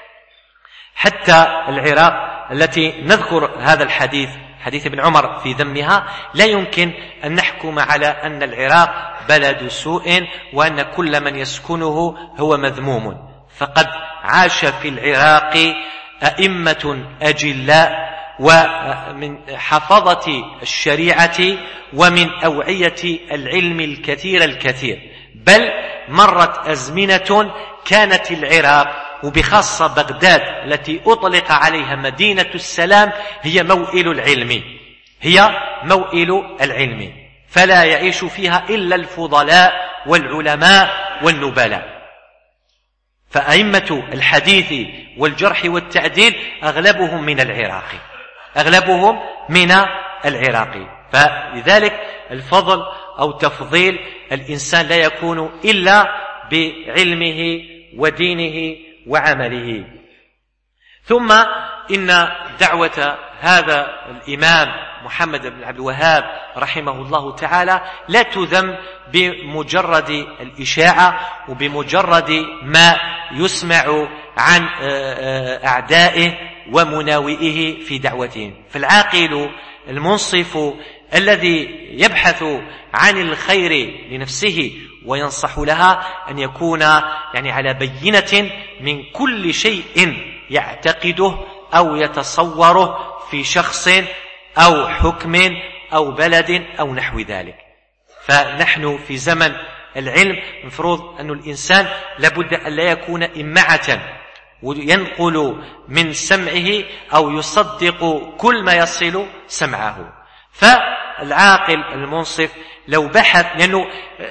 Speaker 3: حتى العراق التي نذكر هذا الحديث، حديث ابن عمر في ذمها، لا يمكن أن نحكم على أن العراق بلد سوء وأن كل من يسكنه هو مذموم، فقد عاش في العراق أئمة أجلاء ومن حفظة الشريعة ومن أوعية العلم الكثير الكثير، بل مرت أزمنة كانت العراق وبخاصة بغداد التي أطلق عليها مدينة السلام هي موئل العلم، هي موئل العلم، فلا يعيش فيها إلا الفضلاء والعلماء والنبلاء. فأئمة الحديث والجرح والتعديل أغلبهم من العراق، أغلبهم من العراق. فلذلك الفضل أو تفضيل الإنسان لا يكون إلا بعلمه ودينه وعمله. ثم إن دعوة هذا الإمام محمد بن عبد الوهاب رحمه الله تعالى لا تذم بمجرد الإشاعة وبمجرد ما يسمع عن أعدائه ومناوئه في دعوتهم. فالعاقل المنصف الذي يبحث عن الخير لنفسه وينصح لها أن يكون يعني على بينة من كل شيء يعتقده أو يتصوره في شخص أو حكم أو بلد أو نحو ذلك. فنحن في زمن العلم مفروض أن الإنسان لابد أن لا يكون إمعة وينقل من سمعه أو يصدق كل ما يصل سمعه. فالعاقل المنصف لو بحث، لأنه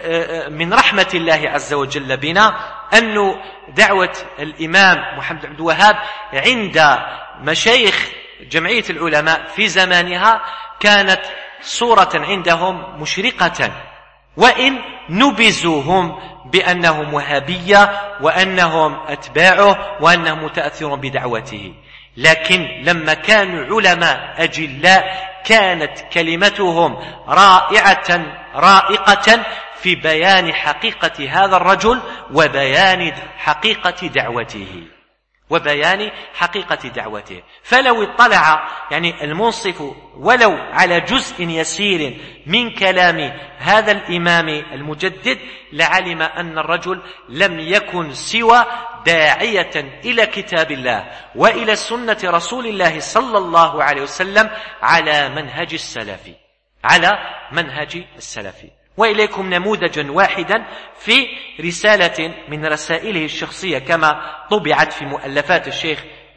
Speaker 3: من رحمة الله عز وجل بنا أن دعوة الإمام محمد بن عبد الوهاب عند مشايخ جمعية العلماء في زمانها كانت صورة عندهم مشرقة، وإن نبزوهم بأنهم وهابية وأنهم أتباعه وأنهم متأثرون بدعوته، لكن لما كانوا علماء أجلاء كانت كلمتهم رائعة رائقة في بيان حقيقة هذا الرجل وبيان حقيقة دعوته وبيان حقيقة دعوته. فلو اطلع يعني المنصف ولو على جزء يسير من كلام هذا الإمام المجدد لعلم أن الرجل لم يكن سوى داعية إلى كتاب الله وإلى سنة رسول الله صلى الله عليه وسلم على منهج السلف على منهج السلف. وإليكم نموذجا واحدا في رسالة من رسائله الشخصية كما طبعت في مؤلفات الشيخ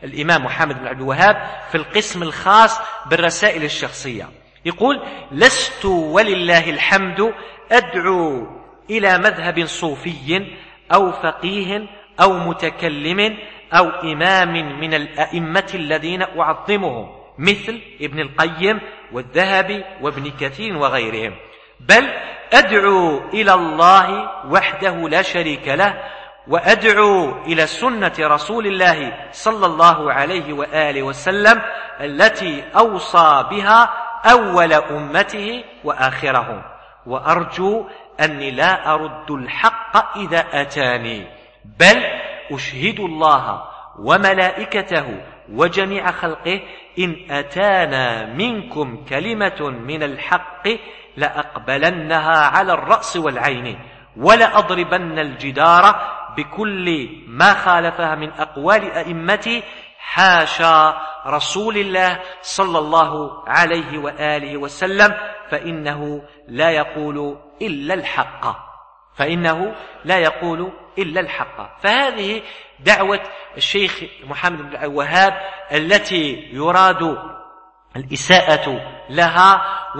Speaker 3: الإمام محمد بن عبد الوهاب في القسم الخاص بالرسائل الشخصية، يقول: لست ولله الحمد أدعو إلى مذهب صوفي أو فقيه أو متكلم أو إمام من الأئمة الذين أعظمهم مثل ابن القيم والذهبي وابن كثير وغيرهم، بل أدعو إلى الله وحده لا شريك له، وأدعو إلى سنة رسول الله صلى الله عليه وآله وسلم التي أوصى بها أول أمته وآخرهم، وأرجو أني لا أرد الحق إذا أتاني، بل أشهد الله وملائكته وجميع خلقه إن أتانا منكم كلمة من الحق لأقبلنها على الرأس والعين، ولأضربن الجدار بكل ما خالفها من أقوال أئمتي، حاشا رسول الله صلى الله عليه وآله وسلم، فإنه لا يقول إلا الحق فإنه لا يقول إلا الحق. فهذه دعوة الشيخ محمد بن عبد الوهاب التي يراد الإساءة لها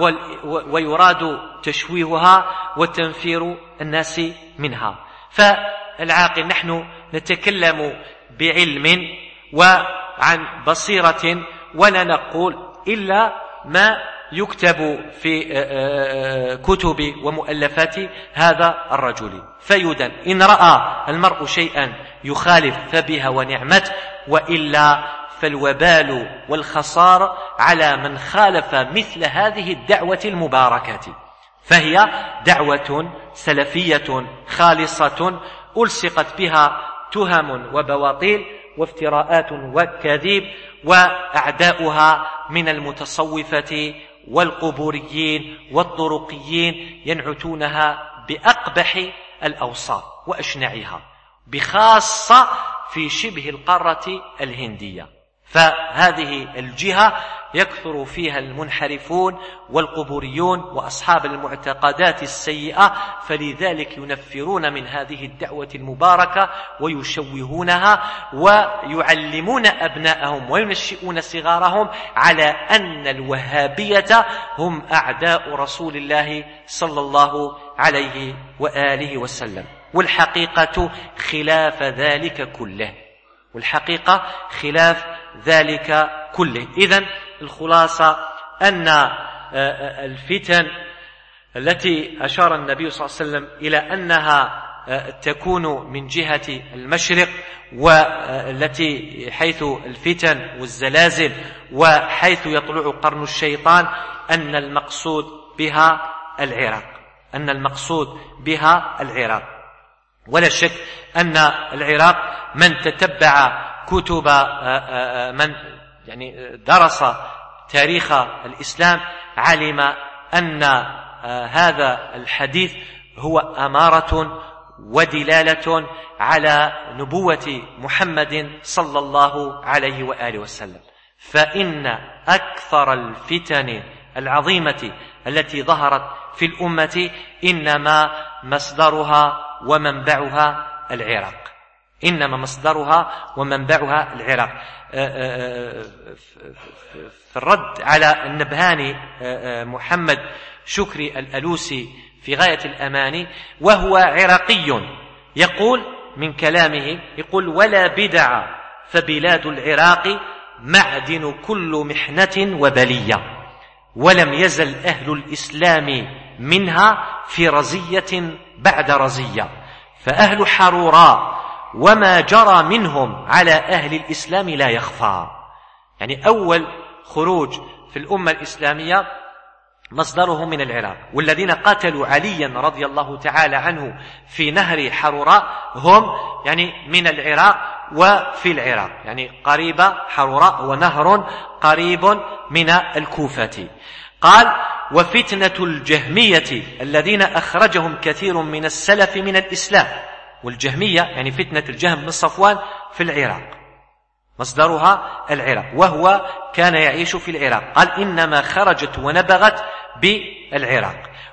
Speaker 3: ويراد تشويهها وتنفير الناس منها. فالعاقل نحن نتكلم بعلم وعن بصيرة، ولا نقول إلا ما يكتب في كتب ومؤلفات هذا الرجل. فيدن إن رأى المرء شيئا يخالف فبها ونعمت، وإلا فالوبال والخسار على من خالف مثل هذه الدعوة المباركة، فهي دعوة سلفية خالصة ألصقت بها تهم وبواطيل وافتراءات وكذب، وأعداؤها من المتصوفة والقبوريين والطرقيين ينعتونها بأقبح الأوصاف وأشنعها، بخاصة في شبه القارة الهندية. فهذه الجهة يكثر فيها المنحرفون والقبوريون وأصحاب المعتقدات السيئة، فلذلك ينفرون من هذه الدعوة المباركة ويشوهونها ويعلمون أبناءهم وينشئون صغارهم على أن الوهابية هم أعداء رسول الله صلى الله عليه وآله وسلم، والحقيقة خلاف ذلك كله والحقيقة خلاف ذلك كله. إذن الخلاصة أن الفتن التي أشار النبي صلى الله عليه وسلم إلى أنها تكون من جهة المشرق، والتي حيث الفتن والزلازل وحيث يطلع قرن الشيطان، أن المقصود بها العراق أن المقصود بها العراق ولا شك أن العراق من تتبع كتب من يعني درس تاريخ الإسلام علم أن هذا الحديث هو أمارة ودلالة على نبوة محمد صلى الله عليه وآله وسلم. فإن أكثر الفتن العظيمة التي ظهرت في الأمة إنما مصدرها ومنبعها العراق إنما مصدرها ومنبعها العراق. في الرد على النبهاني محمد شكري الألوسي في غاية الأماني وهو عراقي يقول من كلامه، يقول: ولا بدع فبلاد العراق معدن كل محنة وبلية، ولم يزل أهل الإسلام منها في رزية بعد رزية، فأهل حروراء وما جرى منهم على أهل الإسلام لا يخفى. يعني أول خروج في الأمة الإسلامية مصدره من العراق، والذين قاتلوا عليا رضي الله تعالى عنه في نهر حروراء هم يعني من العراق وفي العراق، يعني قريبة حروراء ونهر قريب من الكوفة. قال: وفتنة الجهمية الذين أخرجهم كثير من السلف من الإسلام، والجهمية يعني فتنة الجهم بن صفوان في العراق مصدرها العراق، وهو كان يعيش في العراق. قال: إنما خرجت ونبغت بالعراق.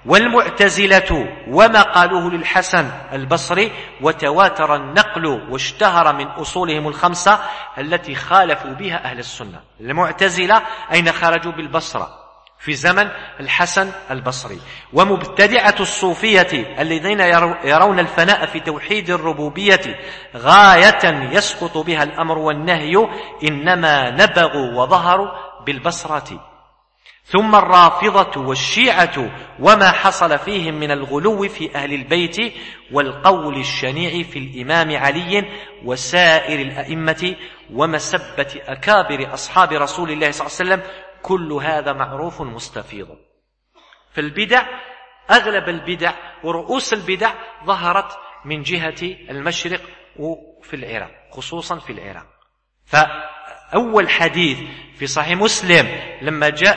Speaker 3: والمعتزلة وما قالوه للحسن البصري، وتواتر النقل واشتهر من أصولهم الخمسة التي خالفوا بها أهل السنة. المعتزلة أين خرجوا؟ بالبصرة في زمن الحسن البصري. ومبتدعة الصوفية الذين يرون الفناء في توحيد الربوبية غاية يسقط بها الأمر والنهي إنما نبغوا وظهروا بالبصرة. ثم الرافضة والشيعة وما حصل فيهم من الغلو في أهل البيت والقول الشنيع في الإمام علي وسائر الأئمة ومسبة أكابر أصحاب رسول الله صلى الله عليه وسلم، كل هذا معروف مستفيض. فالبدع أغلب البدع ورؤوس البدع ظهرت من جهة المشرق وفي العراق، خصوصا في العراق. فأول حديث في صحيح مسلم لما جاء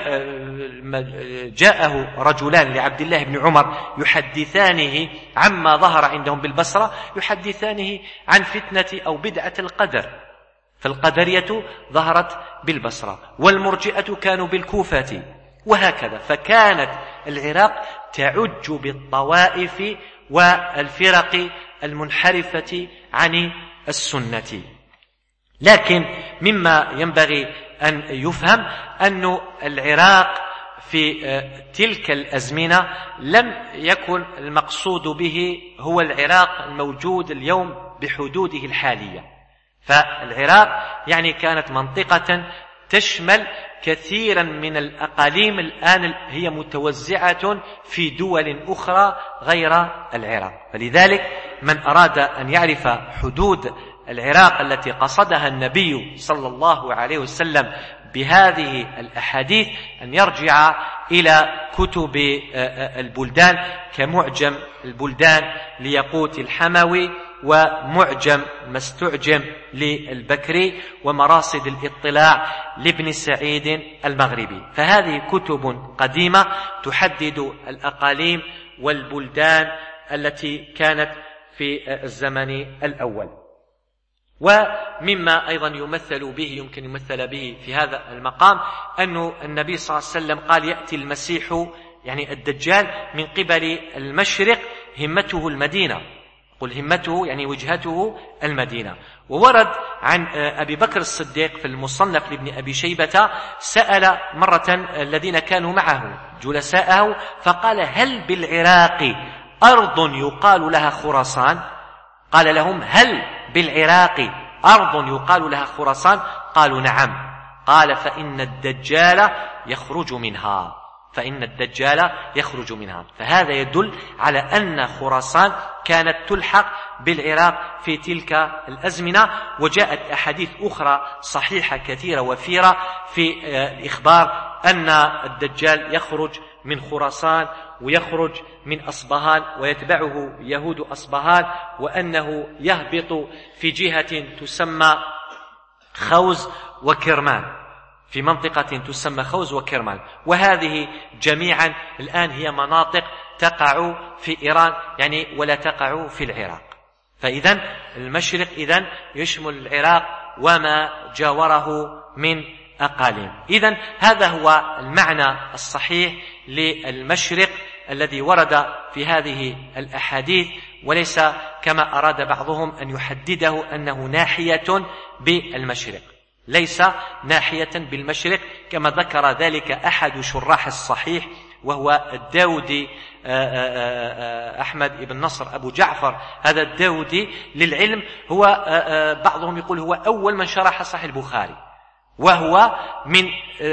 Speaker 3: جاءه رجلان لعبد الله بن عمر يحدثانه عما ظهر عندهم بالبصرة، يحدثانه عن فتنة أو بدعة القدر، فالقدرية ظهرت بالبصرة والمرجئة كانوا بالكوفة وهكذا. فكانت العراق تعج بالطوائف والفرق المنحرفة عن السنة. لكن مما ينبغي أن يفهم أن العراق في تلك الأزمنة لم يكن المقصود به هو العراق الموجود اليوم بحدوده الحالية. فالعراق يعني كانت منطقة تشمل كثيرا من الأقاليم، الآن هي متوزعة في دول أخرى غير العراق. فلذلك من أراد أن يعرف حدود العراق التي قصدها النبي صلى الله عليه وسلم بهذه الأحاديث أن يرجع إلى كتب البلدان كمعجم البلدان ليقوت الحموي، ومعجم ما استعجم للبكري، ومراصد الاطلاع لابن سعيد المغربي. فهذه كتب قديمة تحدد الأقاليم والبلدان التي كانت في الزمن الأول. ومما أيضا يمثل به يمكن يمثل به في هذا المقام أن النبي صلى الله عليه وسلم قال يأتي المسيح يعني الدجال من قبل المشرق همته المدينة، قل همته يعني وجهته المدينة. وورد عن أبي بكر الصديق في المصنف لابن أبي شيبة سأل مرة الذين كانوا معه جلساءه فقال هل بالعراق أرض يقال لها خراسان؟ قال لهم هل بالعراق أرض يقال لها خراسان؟ قالوا نعم. قال فإن الدجال يخرج منها، فإن الدجال يخرج منها. فهذا يدل على أن خراسان كانت تلحق بالعراق في تلك الأزمنة. وجاءت أحاديث أخرى صحيحة كثيرة وفيرة في الإخبار أن الدجال يخرج من خراسان ويخرج من أصبهان ويتبعه يهود أصبهان، وأنه يهبط في جهة تسمى خوز وكرمان، في منطقة تسمى خوز وكرمان. وهذه جميعا الآن هي مناطق تقع في إيران يعني ولا تقع في العراق. فإذن المشرق إذن يشمل العراق وما جاوره من أقاليم. إذن هذا هو المعنى الصحيح للمشرق الذي ورد في هذه الأحاديث، وليس كما أراد بعضهم أن يحدده أنه ناحية بالمشرق، ليس ناحية بالمشرق كما ذكر ذلك أحد شراح الصحيح وهو الداودي أحمد بن نصر أبو جعفر. هذا الداودي للعلم هو بعضهم يقول هو أول من شرح صحيح البخاري، وهو من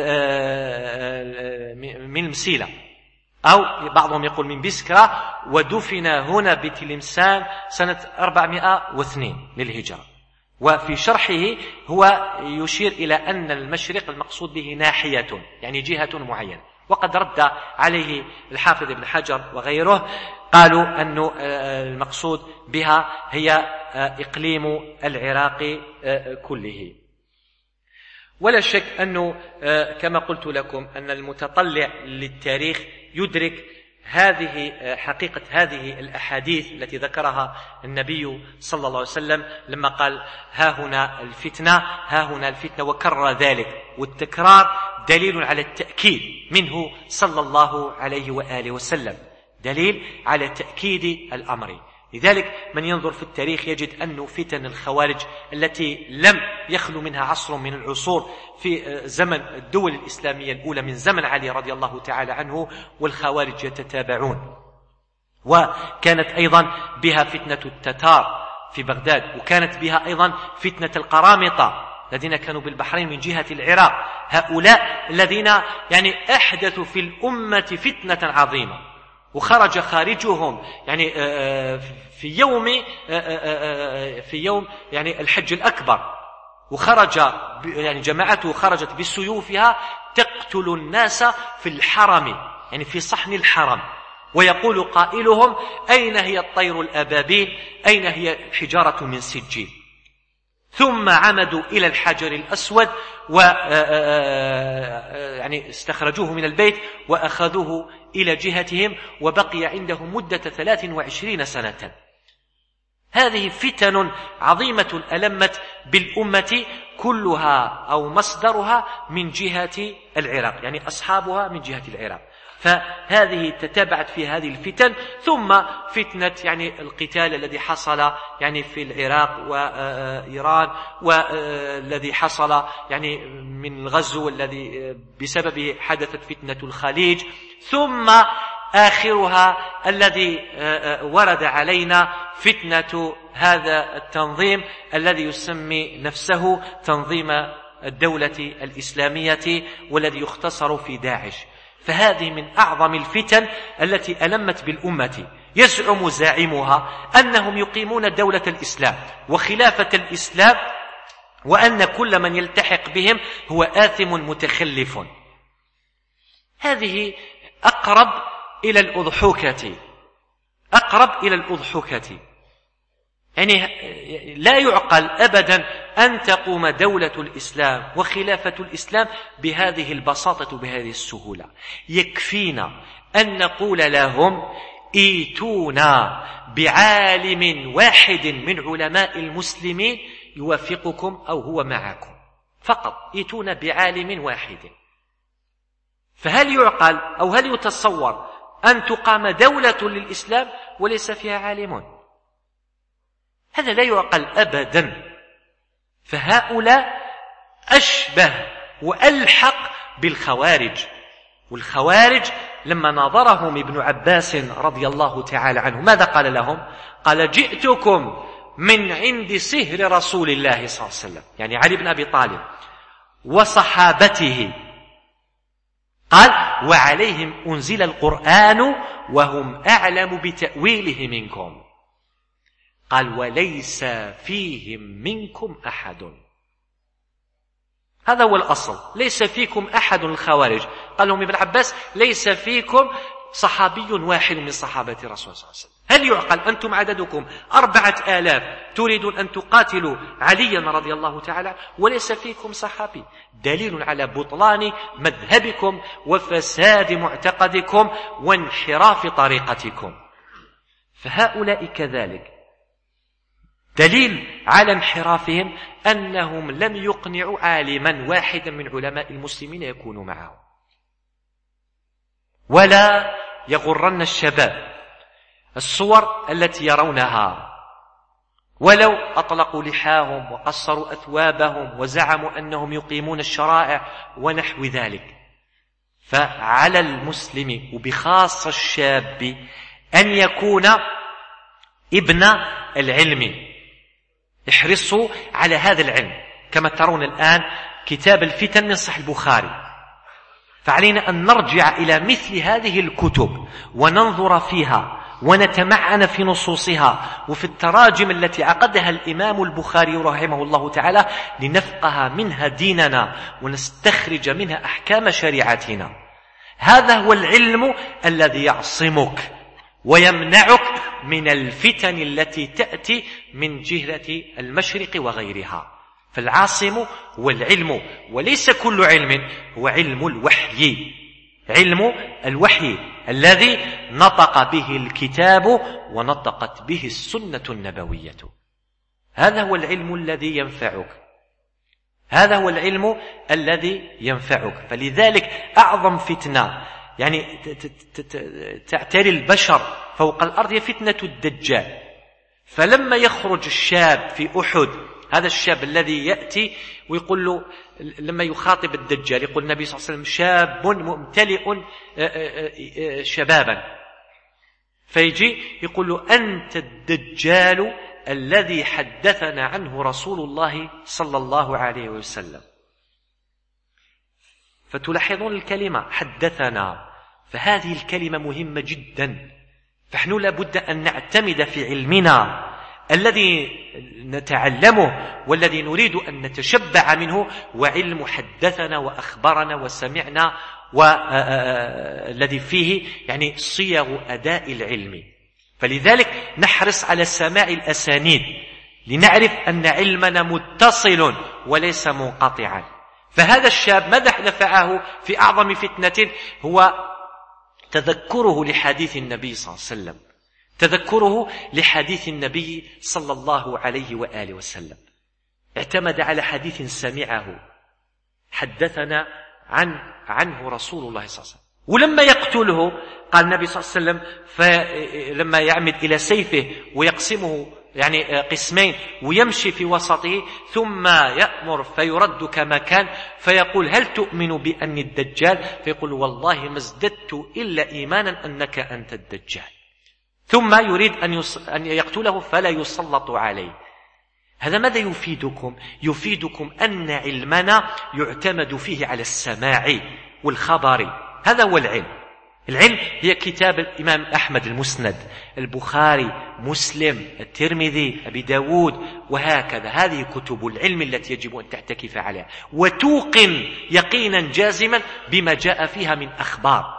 Speaker 3: من مسيلة، أو بعضهم يقول من بسكرة، ودفن هنا بتلمسان سنة أربعمائة واثنين للهجرة. وفي شرحه هو يشير إلى أن المشرق المقصود به ناحية يعني جهة معينة. وقد رد عليه الحافظ ابن حجر وغيره، قالوا أن المقصود بها هي إقليم العراق كله. ولا شك أنه كما قلت لكم أن المتطلع للتاريخ يدرك هذه حقيقة هذه الأحاديث التي ذكرها النبي صلى الله عليه وسلم لما قال ها هنا الفتنة ها هنا الفتنة، وكرر ذلك، والتكرار دليل على التأكيد منه صلى الله عليه وآله وسلم. دليل على تأكيد الأمر. لذلك من ينظر في التاريخ يجد أن فتن الخوارج التي لم يخلو منها عصر من العصور في زمن الدول الإسلامية الأولى من زمن علي رضي الله تعالى عنه، والخوارج يتتابعون. وكانت أيضا بها فتنة التتار في بغداد، وكانت بها أيضا فتنة القرامطة الذين كانوا بالبحرين من جهة العراق. هؤلاء الذين يعني أحدثوا في الأمة فتنة عظيمة، وخرج خارجهم يعني في يوم في يوم يعني الحج الأكبر، وخرج يعني جماعته خرجت بسيوفها تقتل الناس في الحرم، يعني في صحن الحرم، ويقول قائلهم: أين هي الطير الأبابيل؟ أين هي حجارة من سجيل؟ ثم عمدوا إلى الحجر الأسود و يعني استخرجوه من البيت وأخذوه إلى جهتهم، وبقي عندهم مدة ثلاث وعشرين سنة. هذه فتن عظيمة ألمت بالأمة كلها أو مصدرها من جهة العراق، يعني أصحابها من جهة العراق. فهذه تتابعت في هذه الفتن، ثم فتنة يعني القتال الذي حصل يعني في العراق وإيران، والذي حصل يعني من الغزو الذي بسببه حدثت فتنة الخليج، ثم آخرها الذي ورد علينا فتنة هذا التنظيم الذي يسمي نفسه تنظيم الدولة الإسلامية، والذي يختصر في داعش. فهذه من أعظم الفتن التي ألمت بالأمة. يزعم زاعمها أنهم يقيمون دولة الإسلام وخلافة الإسلام، وأن كل من يلتحق بهم هو آثم متخلف. هذه أقرب إلى الأضحوكة، أقرب إلى الأضحوكة. يعني لا يعقل أبدا أن تقوم دولة الإسلام وخلافة الإسلام بهذه البساطة وبهذه السهولة. يكفينا أن نقول لهم: ايتونا بعالم واحد من علماء المسلمين يوافقكم أو هو معكم، فقط ايتونا بعالم واحد. فهل يعقل أو هل يتصور أن تقام دولة للإسلام وليس فيها عالمون؟ هذا لا يعقل أبدا. فهؤلاء أشبه وألحق بالخوارج. والخوارج لما ناظرهم ابن عباس رضي الله تعالى عنه ماذا قال لهم؟ قال: جئتكم من عند سهر رسول الله صلى الله عليه وسلم، يعني علي بن أبي طالب وصحابته. قال: وعليهم أنزل القرآن وهم أعلم بتأويله منكم. قال: وليس فيهم منكم أحد. هذا هو الأصل، ليس فيكم أحد. الخوارج قال لهم ابن عباس: ليس فيكم صحابي واحد من صحابة رسول الله صلى الله عليه وسلم. هل يعقل أنتم عددكم أربعة آلاف تريدون أن تقاتلوا عليا رضي الله تعالى وليس فيكم صحابي؟ دليل على بطلان مذهبكم وفساد معتقدكم وانحراف طريقتكم. فهؤلاء كذلك. دليل على انحرافهم أنهم لم يقنعوا عالما واحدا من علماء المسلمين يكون معهم. ولا يغرن الشباب الصور التي يرونها، ولو أطلقوا لحاهم وقصروا أثوابهم وزعموا أنهم يقيمون الشرائع ونحو ذلك. فعلى المسلم وبخاصة الشاب أن يكون ابن العلم، احرصوا على هذا العلم. كما ترون الآن كتاب الفتن من صحيح البخاري، فعلينا أن نرجع إلى مثل هذه الكتب وننظر فيها ونتمعن في نصوصها وفي التراجم التي عقدها الإمام البخاري رحمه الله تعالى، لنفقه منها ديننا ونستخرج منها أحكام شريعتنا. هذا هو العلم الذي يعصمك ويمنعك من الفتن التي تأتي من جهة المشرق وغيرها. فالعاصم هو العلم، وليس كل علم، هو علم الوحي، علم الوحي الذي نطق به الكتاب ونطقت به السنة النبوية. هذا هو العلم الذي ينفعك، هذا هو العلم الذي ينفعك. فلذلك أعظم فتنة يعني تعتري البشر فوق الأرض هي فتنة الدجال. فلما يخرج الشاب في أحد، هذا الشاب الذي يأتي ويقول له لما يخاطب الدجال يقول النبي صلى الله عليه وسلم شاب ممتلئ شبابا، فيجي يقول له أنت الدجال الذي حدثنا عنه رسول الله صلى الله عليه وسلم. فتلاحظون الكلمة حدثنا، فهذه الكلمة مهمة جدا. فنحن لابد أن نعتمد في علمنا الذي نتعلمه والذي نريد أن نتشبع منه، وعلم حدثنا وأخبرنا وسمعنا والذي فيه يعني صيغ أداء العلم. فلذلك نحرص على سماع الأسانيد لنعرف أن علمنا متصل وليس منقطعا. فهذا الشاب ماذا نفعه في أعظم فتنة؟ هو تذكره لحديث النبي صلى الله عليه وسلم، تذكره لحديث النبي صلى الله عليه وآله وسلم. اعتمد على حديث سمعه حدثنا عن عنه رسول الله صلى الله عليه وسلم. ولما يقتله قال النبي صلى الله عليه وسلم، فلما يعمد إلى سيفه ويقسمه يعني قسمين ويمشي في وسطه ثم يأمر فيرد كما كان، فيقول هل تؤمن بأني الدجال؟ فيقول والله ما ازددت إلا إيمانا أنك أنت الدجال. ثم يريد أن يقتله فلا يسلط عليه. هذا ماذا يفيدكم؟ يفيدكم أن علمنا يعتمد فيه على السماع والخبر. هذا هو العلم. العلم هي كتاب الإمام أحمد المسند، البخاري، مسلم، الترمذي، أبي داود، وهكذا. هذه كتب العلم التي يجب أن تعتكف عليها وتوقن يقينا جازما بما جاء فيها من أخبار،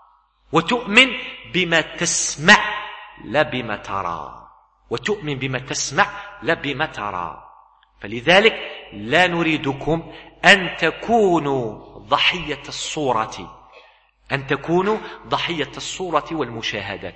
Speaker 3: وتؤمن بما تسمع لا بما ترى، وتؤمن بما تسمع لا بما ترى. فلذلك لا نريدكم أن تكونوا ضحية الصورة، أن تكونوا ضحية الصورة والمشاهدة.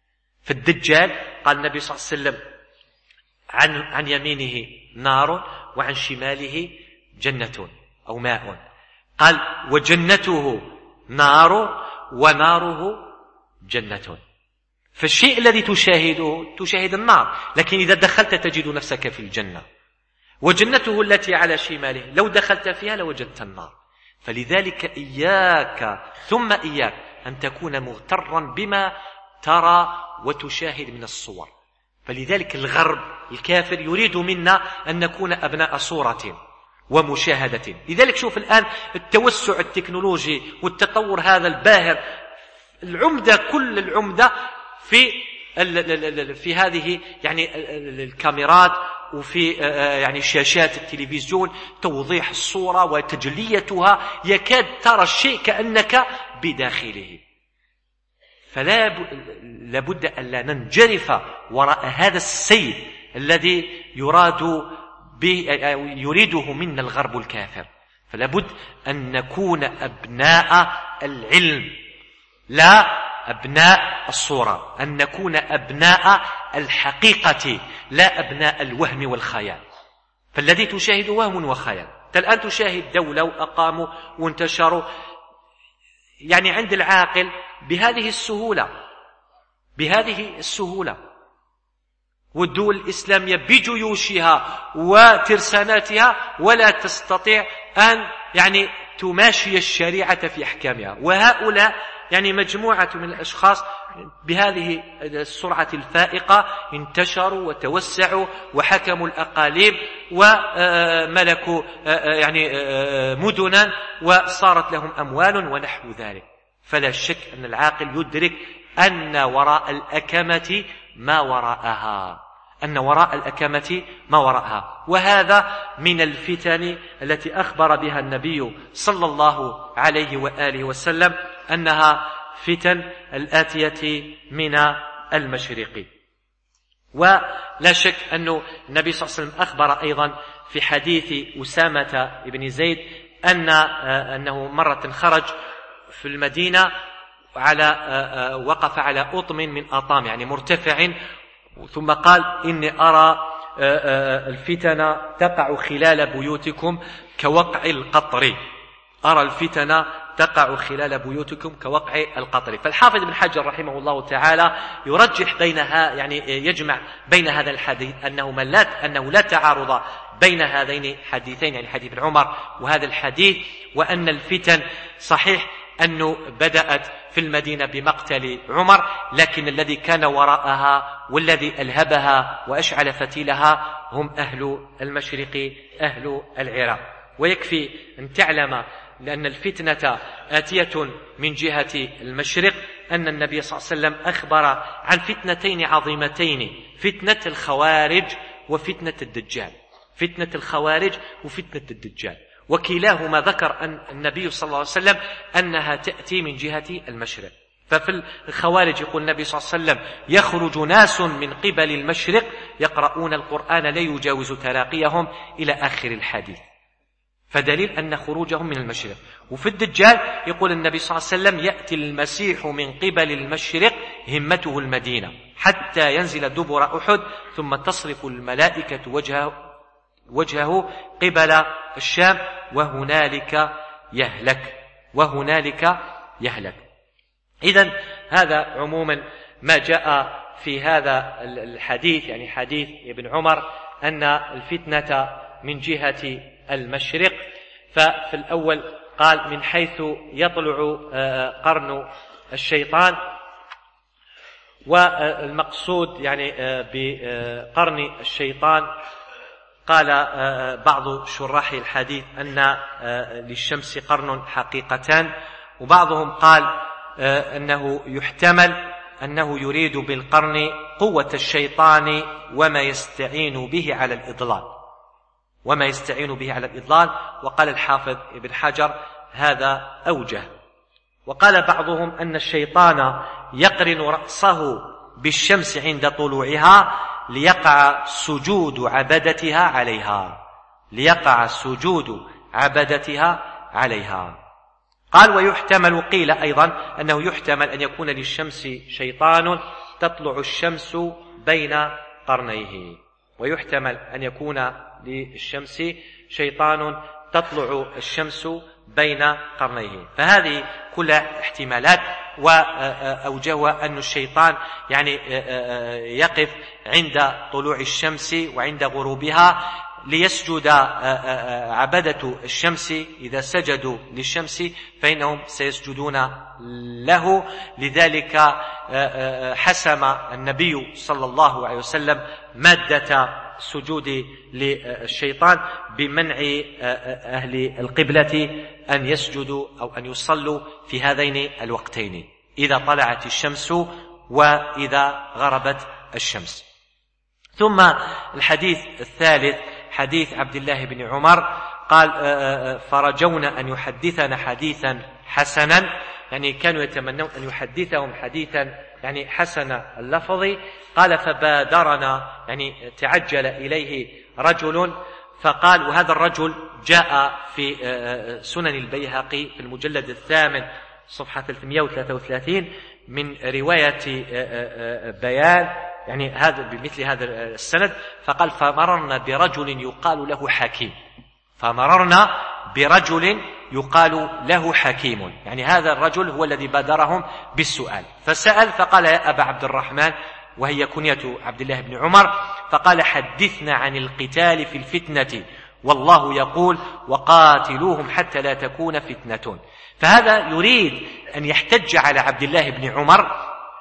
Speaker 3: فالدجال قال النبي صلى الله عليه وسلم عن, عن يمينه نار وعن شماله جنة أو ماء، قال وجنته نار وناره جنة. فالشيء الذي تشاهده تشاهد النار، لكن إذا دخلت تجد نفسك في الجنة. وجنته التي على شماله لو دخلت فيها لوجدت النار. فلذلك إياك ثم إياك أن تكون مغترا بما ترى وتشاهد من الصور. فلذلك الغرب الكافر يريد منا أن نكون أبناء صورة ومشاهدة. لذلك شوف الآن التوسع التكنولوجي والتطور هذا الباهر، العمدة كل العمدة في في هذه يعني الكاميرات وفي يعني شاشات التلفزيون، توضيح الصورة وتجليتها، يكاد ترى الشيء كأنك بداخله. فلا لابد أن لا ننجرف وراء هذا السيل الذي يراد به يريده منا الغرب الكافر. فلابد أن نكون أبناء العلم لا أبناء الصورة، أن نكون أبناء الحقيقة لا أبناء الوهم والخيال. فالذي تشاهد وهم وخيال. الآن تشاهد دولة وأقاموا وانتشروا يعني عند العاقل بهذه السهولة، بهذه السهولة. والدول الإسلامية بجيوشها وترساناتها ولا تستطيع أن يعني تماشي الشريعة في أحكامها. وهؤلاء يعني مجموعة من الأشخاص بهذه السرعة الفائقة انتشروا وتوسعوا وحكموا الأقاليم وملكوا يعني مدنا وصارت لهم أموال ونحو ذلك. فلا شك أن العاقل يدرك أن وراء الأكمة ما وراءها، أن وراء الأكمة ما وراءها. وهذا من الفتن التي أخبر بها النبي صلى الله عليه وآله وسلم أنها فتن الآتية من المشرق. ولا شك أن النبي صلى الله عليه وسلم أخبر أيضا في حديث أسامة بن زيد أن أنه مرة خرج في المدينة على وقف على أطم من أطام يعني مرتفع، ثم قال إني أرى الفتن تقع خلال بيوتكم كوقع القطر. أرى الفتن تقع خلال بيوتكم كوقع القطر. فالحافظ ابن حجر رحمه الله تعالى يرجح بينها، يعني يجمع بين هذا الحديث أنه, من لا أنه لا تعارض بين هذين الحديثين، يعني حديث ابن عمر وهذا الحديث، وأن الفتن صحيح أنه بدأت في المدينة بمقتل عمر، لكن الذي كان وراءها والذي ألهبها وأشعل فتيلها هم أهل المشرق، أهل العراق. ويكفي أن تعلم لأن الفتنة آتية من جهة المشرق، أن النبي صلى الله عليه وسلم أخبر عن فتنتين عظيمتين، فتنة الخوارج وفتنة الدجال، فتنة الخوارج وفتنة الدجال، وكلاهما ذكر أن النبي صلى الله عليه وسلم أنها تأتي من جهة المشرق. ففي الخوارج يقول النبي صلى الله عليه وسلم يخرج ناس من قبل المشرق يقرؤون القرآن لا يجاوز تراقيهم إلى آخر الحديث، فدليل أن خروجهم من المشرق. وفي الدجال يقول النبي صلى الله عليه وسلم يأتي المسيح من قبل المشرق همته المدينة حتى ينزل دبر أحد ثم تصرف الملائكة وجهه, وجهه قبل الشام وهنالك يهلك وهنالك يهلك. إذن هذا عموما ما جاء في هذا الحديث، يعني حديث ابن عمر أن الفتنة من جهة المشرق. ففي الأول قال من حيث يطلع قرن الشيطان، والمقصود يعني بقرن الشيطان قال بعض شراح الحديث أن للشمس قرن حقيقتان، وبعضهم قال أنه يحتمل أنه يريد بالقرن قوة الشيطان وما يستعين به على الإضلال وما يستعين به على الإضلال وقال الحافظ ابن حجر هذا أوجه. وقال بعضهم أن الشيطان يقرن رأسه بالشمس عند طلوعها ليقع سجود عبدتها عليها ليقع سجود عبدتها عليها. قال ويحتمل، قيل أيضا أنه يحتمل أن يكون للشمس شيطان تطلع الشمس بين قرنيه، ويحتمل أن يكون للشمس شيطان تطلع الشمس بين قرنيه. فهذه كلها احتمالات، وأوجه أن الشيطان يعني يقف عند طلوع الشمس وعند غروبها ليسجد عبدة الشمس، إذا سجدوا للشمس فإنهم سيسجدون له. لذلك حسم النبي صلى الله عليه وسلم مادة سجود للشيطان بمنع أهل القبلة أن يسجدوا أو أن يصلوا في هذين الوقتين، إذا طلعت الشمس وإذا غربت الشمس. ثم الحديث الثالث حديث عبد الله بن عمر قال فرجونا أن يحدثنا حديثا حسنا، يعني كانوا يتمنون أن يحدثهم حديثا يعني حسن اللفظ. قال فبادرنا، يعني تعجل إليه رجل فقال، وهذا الرجل جاء في سنن البيهقي في المجلد الثامن صفحة ثلاثمائة وثلاثة وثلاثين من رواية بيان، يعني هذا بمثل هذا السند. فقال فمررنا برجل يقال له حكيم فمررنا برجل يقال له حكيم يعني هذا الرجل هو الذي بادرهم بالسؤال. فسأل فقال يا أبا عبد الرحمن، وهي كنية عبد الله بن عمر، فقال حدثنا عن القتال في الفتنة والله يقول وقاتلوهم حتى لا تكون فتنة. فهذا يريد أن يحتج على عبد الله بن عمر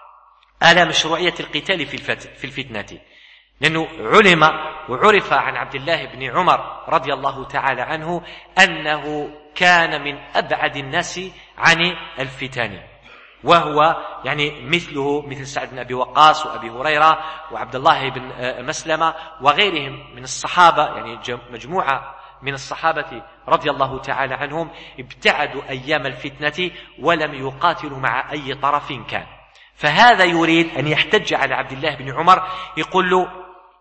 Speaker 3: على مشروعية القتال في الفتنة، لأنه علم وعرف عن عبد الله بن عمر رضي الله تعالى عنه أنه كان من أبعد الناس عن الفتن، وهو يعني مثله مثل سعد بن أبي وقاص وأبي هريرة وعبد الله بن مسلمة وغيرهم من الصحابة، يعني مجموعة من الصحابة رضي الله تعالى عنهم ابتعدوا أيام الفتنة ولم يقاتلوا مع أي طرف كان. فهذا يريد أن يحتج على عبد الله بن عمر، يقول له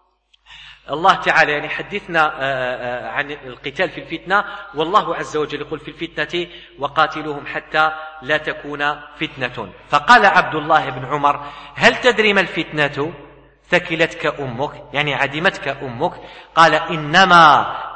Speaker 3: الله تعالى يعني حدثنا عن القتال في الفتنة، والله عز وجل يقول في الفتنة وقاتلوهم حتى لا تكون فتنة. فقال عبد الله بن عمر هل تدري ما الفتنة؟ ثكلتك أمك، يعني عدمتك أمك. قال إنما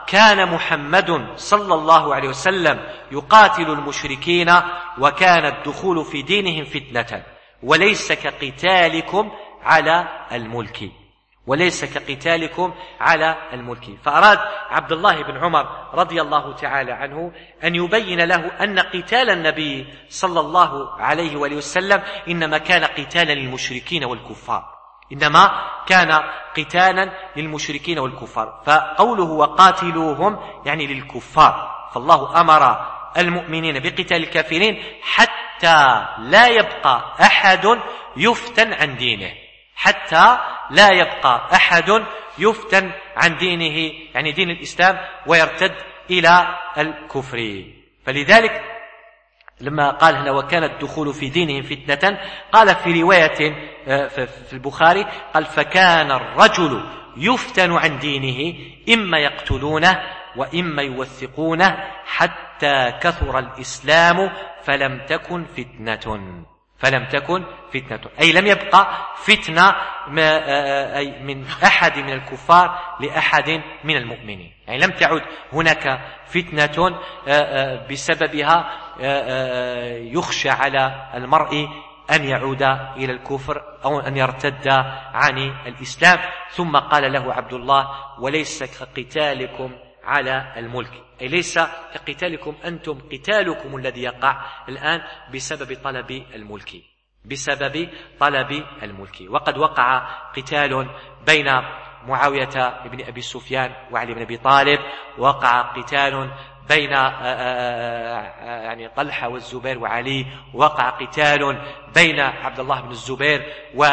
Speaker 3: كان محمد صلى الله عليه وسلم يقاتل المشركين وكان الدخول في دينهم فتنة وليس كقتالكم على الملك وليس كقتالكم على الملك. فأراد عبد الله بن عمر رضي الله تعالى عنه أن يبين له أن قتال النبي صلى الله عليه وآله وسلم إنما كان قتالا للمشركين والكفار، إنما كان قتالا للمشركين والكفار. فقوله وقاتلوهم يعني للكفار، فالله أمر المؤمنين بقتال الكافرين حتى لا يبقى أحد يفتن عن دينه، حتى لا يبقى أحد يفتن عن دينه يعني دين الإسلام ويرتد إلى الكفر. فلذلك لما قال هنا وكان الدخول في دينهم فتنة، قال في رواية في البخاري قال فكان الرجل يفتن عن دينه إما يقتلونه وإما يوثقونه حتى كثر الإسلام فلم تكن فتنة فلم تكن فتنة أي لم يبقى فتنة من أحد من الكفار لأحد من المؤمنين، يعني لم تعد هناك فتنة بسببها يخشى على المرء أن يعود إلى الكفر أو أن يرتد عن الإسلام. ثم قال له عبد الله وليس كقتالكم على الملك، أي ليس كقتالكم أنتم، قتالكم الذي يقع الآن بسبب طلب الملك بسبب طلب الملك. وقد وقع قتال بين معاوية بن أبي سفيان وعلي بن أبي طالب، وقع قتال بين يعني طلحة والزبير وعلي، وقع قتال بين عبد الله بن الزبير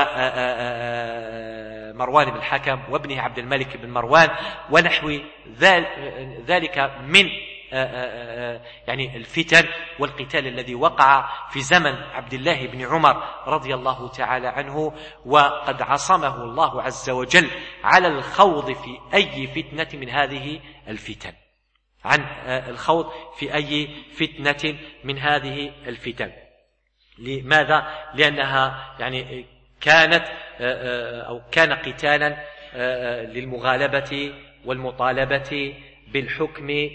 Speaker 3: ومروان بن الحكم وابنه عبد الملك بن مروان ونحو ذلك من يعني الفتن والقتال الذي وقع في زمن عبد الله بن عمر رضي الله تعالى عنه. وقد عصمه الله عز وجل على الخوض في أي فتنة من هذه الفتن، عن الخوض في أي فتنة من هذه الفتن. لماذا؟ لأنها يعني كانت أو كان قتالا للمغالبة والمطالبة بالحكم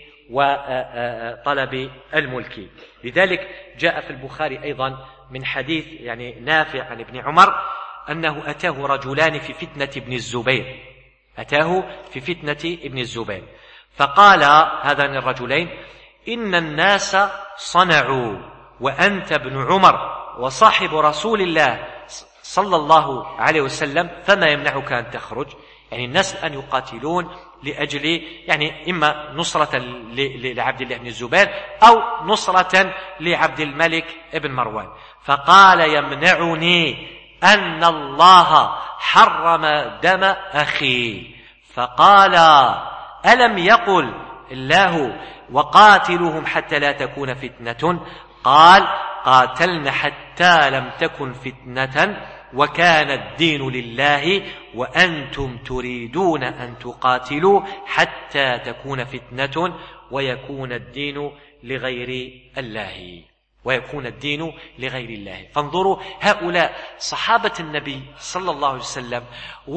Speaker 3: وطلب الملك. لذلك جاء في البخاري أيضا من حديث يعني نافع عن ابن عمر أنه أتاه رجلان في فتنة ابن الزبير أتاه في فتنة ابن الزبير فقال هذان الرجلين إن الناس صنعوا وأنت ابن عمر وصاحب رسول الله صلى الله عليه وسلم فما يمنعك أن تخرج. يعني الناس الآن يقاتلون لأجل يعني إما نصرة لعبد الله بن الزبير أو نصرة لعبد الملك بن مروان. فقال يمنعني أن الله حرم دم أخي. فقال ألم يقل الله وقاتلوهم حتى لا تكون فتنة؟ قال قاتلنا حتى لم تكن فتنة وكان الدين لله وأنتم تريدون أن تقاتلوا حتى تكون فتنة ويكون الدين لغير الله ويكون الدين لغير الله. فانظروا هؤلاء صحابة النبي صلى الله عليه وسلم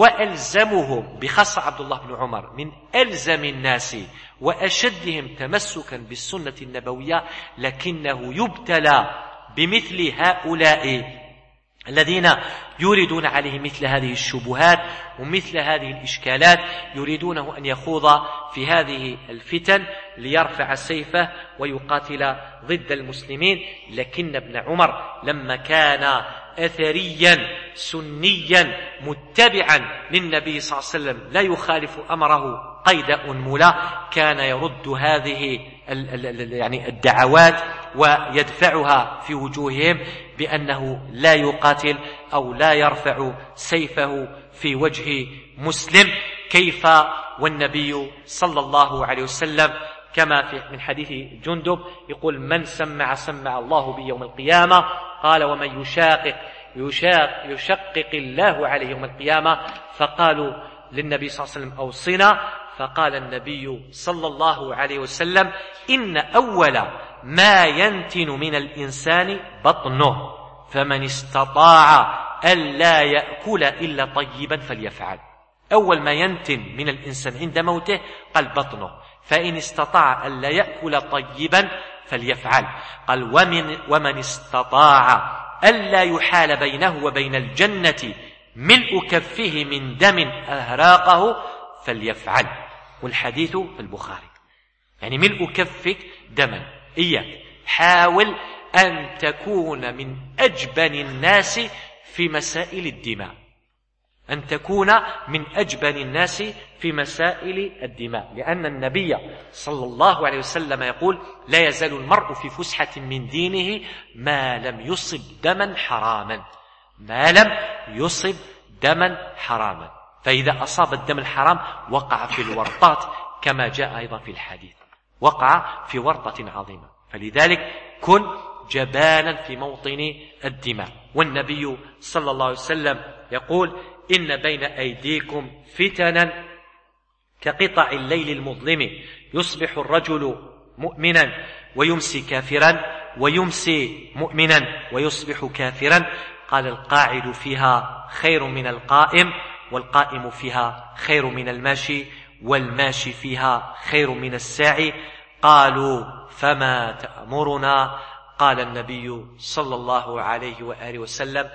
Speaker 3: وألزمهم بخاصة عبد الله بن عمر من ألزم الناس وأشدهم تمسكا بالسنة النبوية، لكنه يبتلى بمثل هؤلاء الذين يريدون عليه مثل هذه الشبهات ومثل هذه الإشكالات، يريدونه أن يخوض في هذه الفتن ليرفع سيفه ويقاتل ضد المسلمين. لكن ابن عمر لما كان أثريا سنيا متبعا للنبي صلى الله عليه وسلم لا يخالف أمره قيد أنملة، كان يرد هذه يعني الدعوات ويدفعها في وجوههم بأنه لا يقاتل أو لا يرفع سيفه في وجه مسلم. كيف والنبي صلى الله عليه وسلم كما في من حديث جندب يقول من سمع سمع الله بيوم القيامة. قال ومن يشاقق يشاق يشقق الله عليه يوم القيامة. فقالوا للنبي صلى الله عليه وسلم أوصنا. فقال النبي صلى الله عليه وسلم إن أول ما ينتن من الإنسان بطنه فمن استطاع ألا يأكل إلا طيبا فليفعل. أول ما ينتن من الإنسان عند موته قال بطنه، فإن استطاع ألا يأكل طيبا فليفعل. قال ومن, ومن استطاع ألا يحال بينه وبين الجنة ملء كفه من دم أهراقه فليفعل. والحديث في البخاري. يعني ملء كفك دما، إياك حاول أن تكون من أجبن الناس في مسائل الدماء، أن تكون من أجبن الناس في مسائل الدماء، لأن النبي صلى الله عليه وسلم يقول لا يزال المرء في فسحة من دينه ما لم يصب دما حراما، ما لم يصب دما حراما. فإذا أصاب الدم الحرام وقع في الورطات كما جاء أيضا في الحديث، وقع في ورطة عظيمة. فلذلك كن جبانا في موطن الدماء. والنبي صلى الله عليه وسلم يقول إن بين أيديكم فتنا كقطع الليل المظلم يصبح الرجل مؤمنا ويمسي كافرا ويمسي مؤمنا ويصبح كافرا. قال القاعد فيها خير من القائم، والقائم فيها خير من الماشي، والماشي فيها خير من الساعي. قالوا فما تأمرنا؟ قال النبي صلى الله عليه وآله وسلم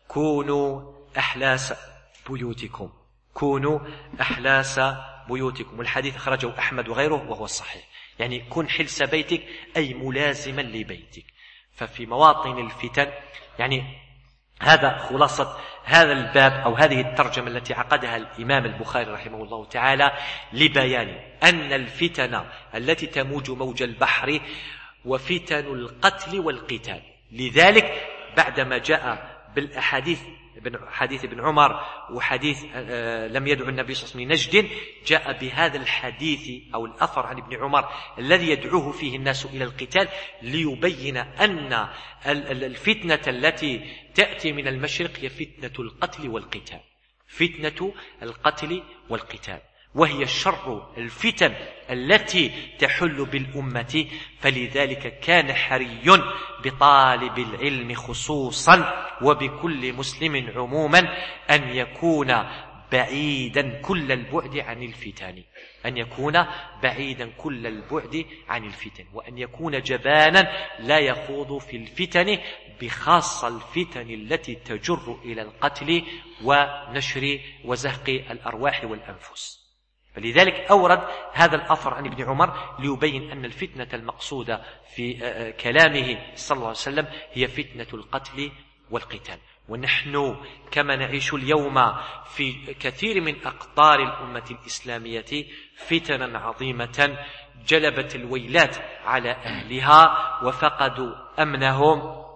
Speaker 3: كونوا أحلاس بيوتكم، كونوا أحلاس بيوتكم. والحديث أخرجه أحمد وغيره وهو الصحيح. يعني كن حلس بيتك أي ملازما لبيتك. ففي مواطن الفتن، يعني هذا خلاصة هذا الباب أو هذه الترجمة التي عقدها الإمام البخاري رحمه الله تعالى لبيان أن الفتن التي تموج موج البحر وفتن القتل والقتال. لذلك بعدما جاء بالأحاديث حديث ابن عمر وحديث لم يدعو النبي صلى الله عليه وسلم نجد، جاء بهذا الحديث أو الأثر عن ابن عمر الذي يدعوه فيه الناس إلى القتال، ليبين أن الفتنة التي تأتي من المشرق هي فتنة القتل والقتال، فتنة القتل والقتال، وهي شر الفتن التي تحل بالأمة. فلذلك كان حري بطالب العلم خصوصا وبكل مسلم عموما أن يكون بعيدا كل البعد عن الفتن، أن يكون بعيدا كل البعد عن الفتن، وأن يكون جبانا لا يخوض في الفتن، بخاصة الفتن التي تجر إلى القتل ونشر وزهق الأرواح والأنفس. فلذلك أورد هذا الأثر عن ابن عمر ليبين أن الفتنة المقصودة في كلامه صلى الله عليه وسلم هي فتنة القتل والقتال. ونحن كما نعيش اليوم في كثير من أقطار الأمة الإسلامية فتنا عظيمة جلبت الويلات على أهلها وفقدوا أمنهم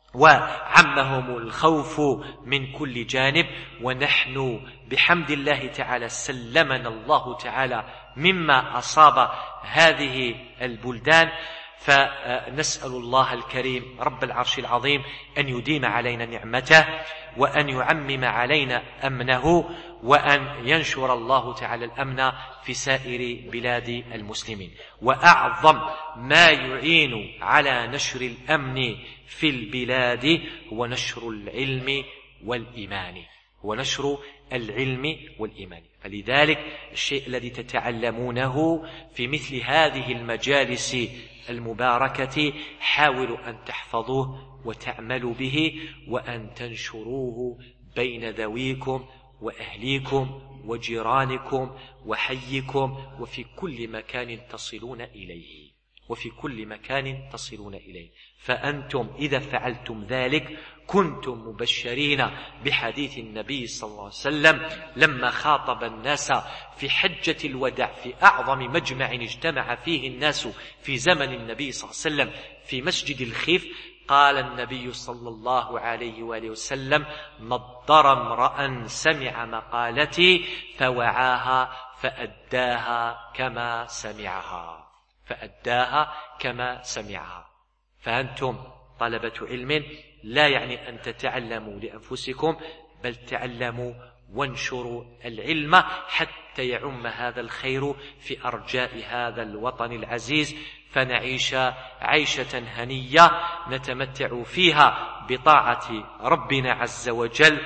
Speaker 3: وعمهم الخوف من كل جانب. ونحن بحمد الله تعالى سلمنا الله تعالى مما أصاب هذه البلدان، فنسأل الله الكريم رب العرش العظيم أن يديم علينا نعمته وأن يعمم علينا أمنه، وأن ينشر الله تعالى الأمن في سائر بلاد المسلمين. وأعظم ما يعين على نشر الأمن في البلاد هو نشر العلم والإيمان، هو نشر العلم والإيمان. فلذلك الشيء الذي تتعلمونه في مثل هذه المجالس المباركة حاولوا أن تحفظوه وتعملوا به، وأن تنشروه بين ذويكم وأهليكم وجيرانكم وحيكم وفي كل مكان تصلون إليه، وفي كل مكان تصلون إليه. فأنتم إذا فعلتم ذلك كنتم مبشرين بحديث النبي صلى الله عليه وسلم لما خاطب الناس في حجة الوداع في أعظم مجمع اجتمع فيه الناس في زمن النبي صلى الله عليه وسلم في مسجد الخيف. قال النبي صلى الله عليه وآله وسلم نضر امرأ سمع مقالتي فوعاها فأداها كما سمعها، فأداها كما سمعها. فأنتم طلبة علم لا يعني أن تتعلموا لأنفسكم، بل تعلموا وانشروا العلم حتى يعم هذا الخير في أرجاء هذا الوطن العزيز، فنعيش عيشة هنية نتمتع فيها بطاعة ربنا عز وجل،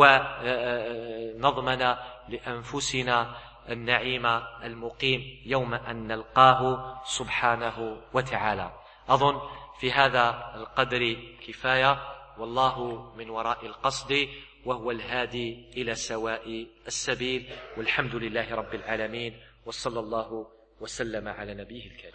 Speaker 3: ونضمن لأنفسنا النعيم المقيم يوم أن نلقاه سبحانه وتعالى. أظن في هذا القدر كفاية، والله من وراء القصد وهو الهادي إلى سواء السبيل، والحمد لله رب العالمين، وصلى الله وسلم على نبيه الكريم.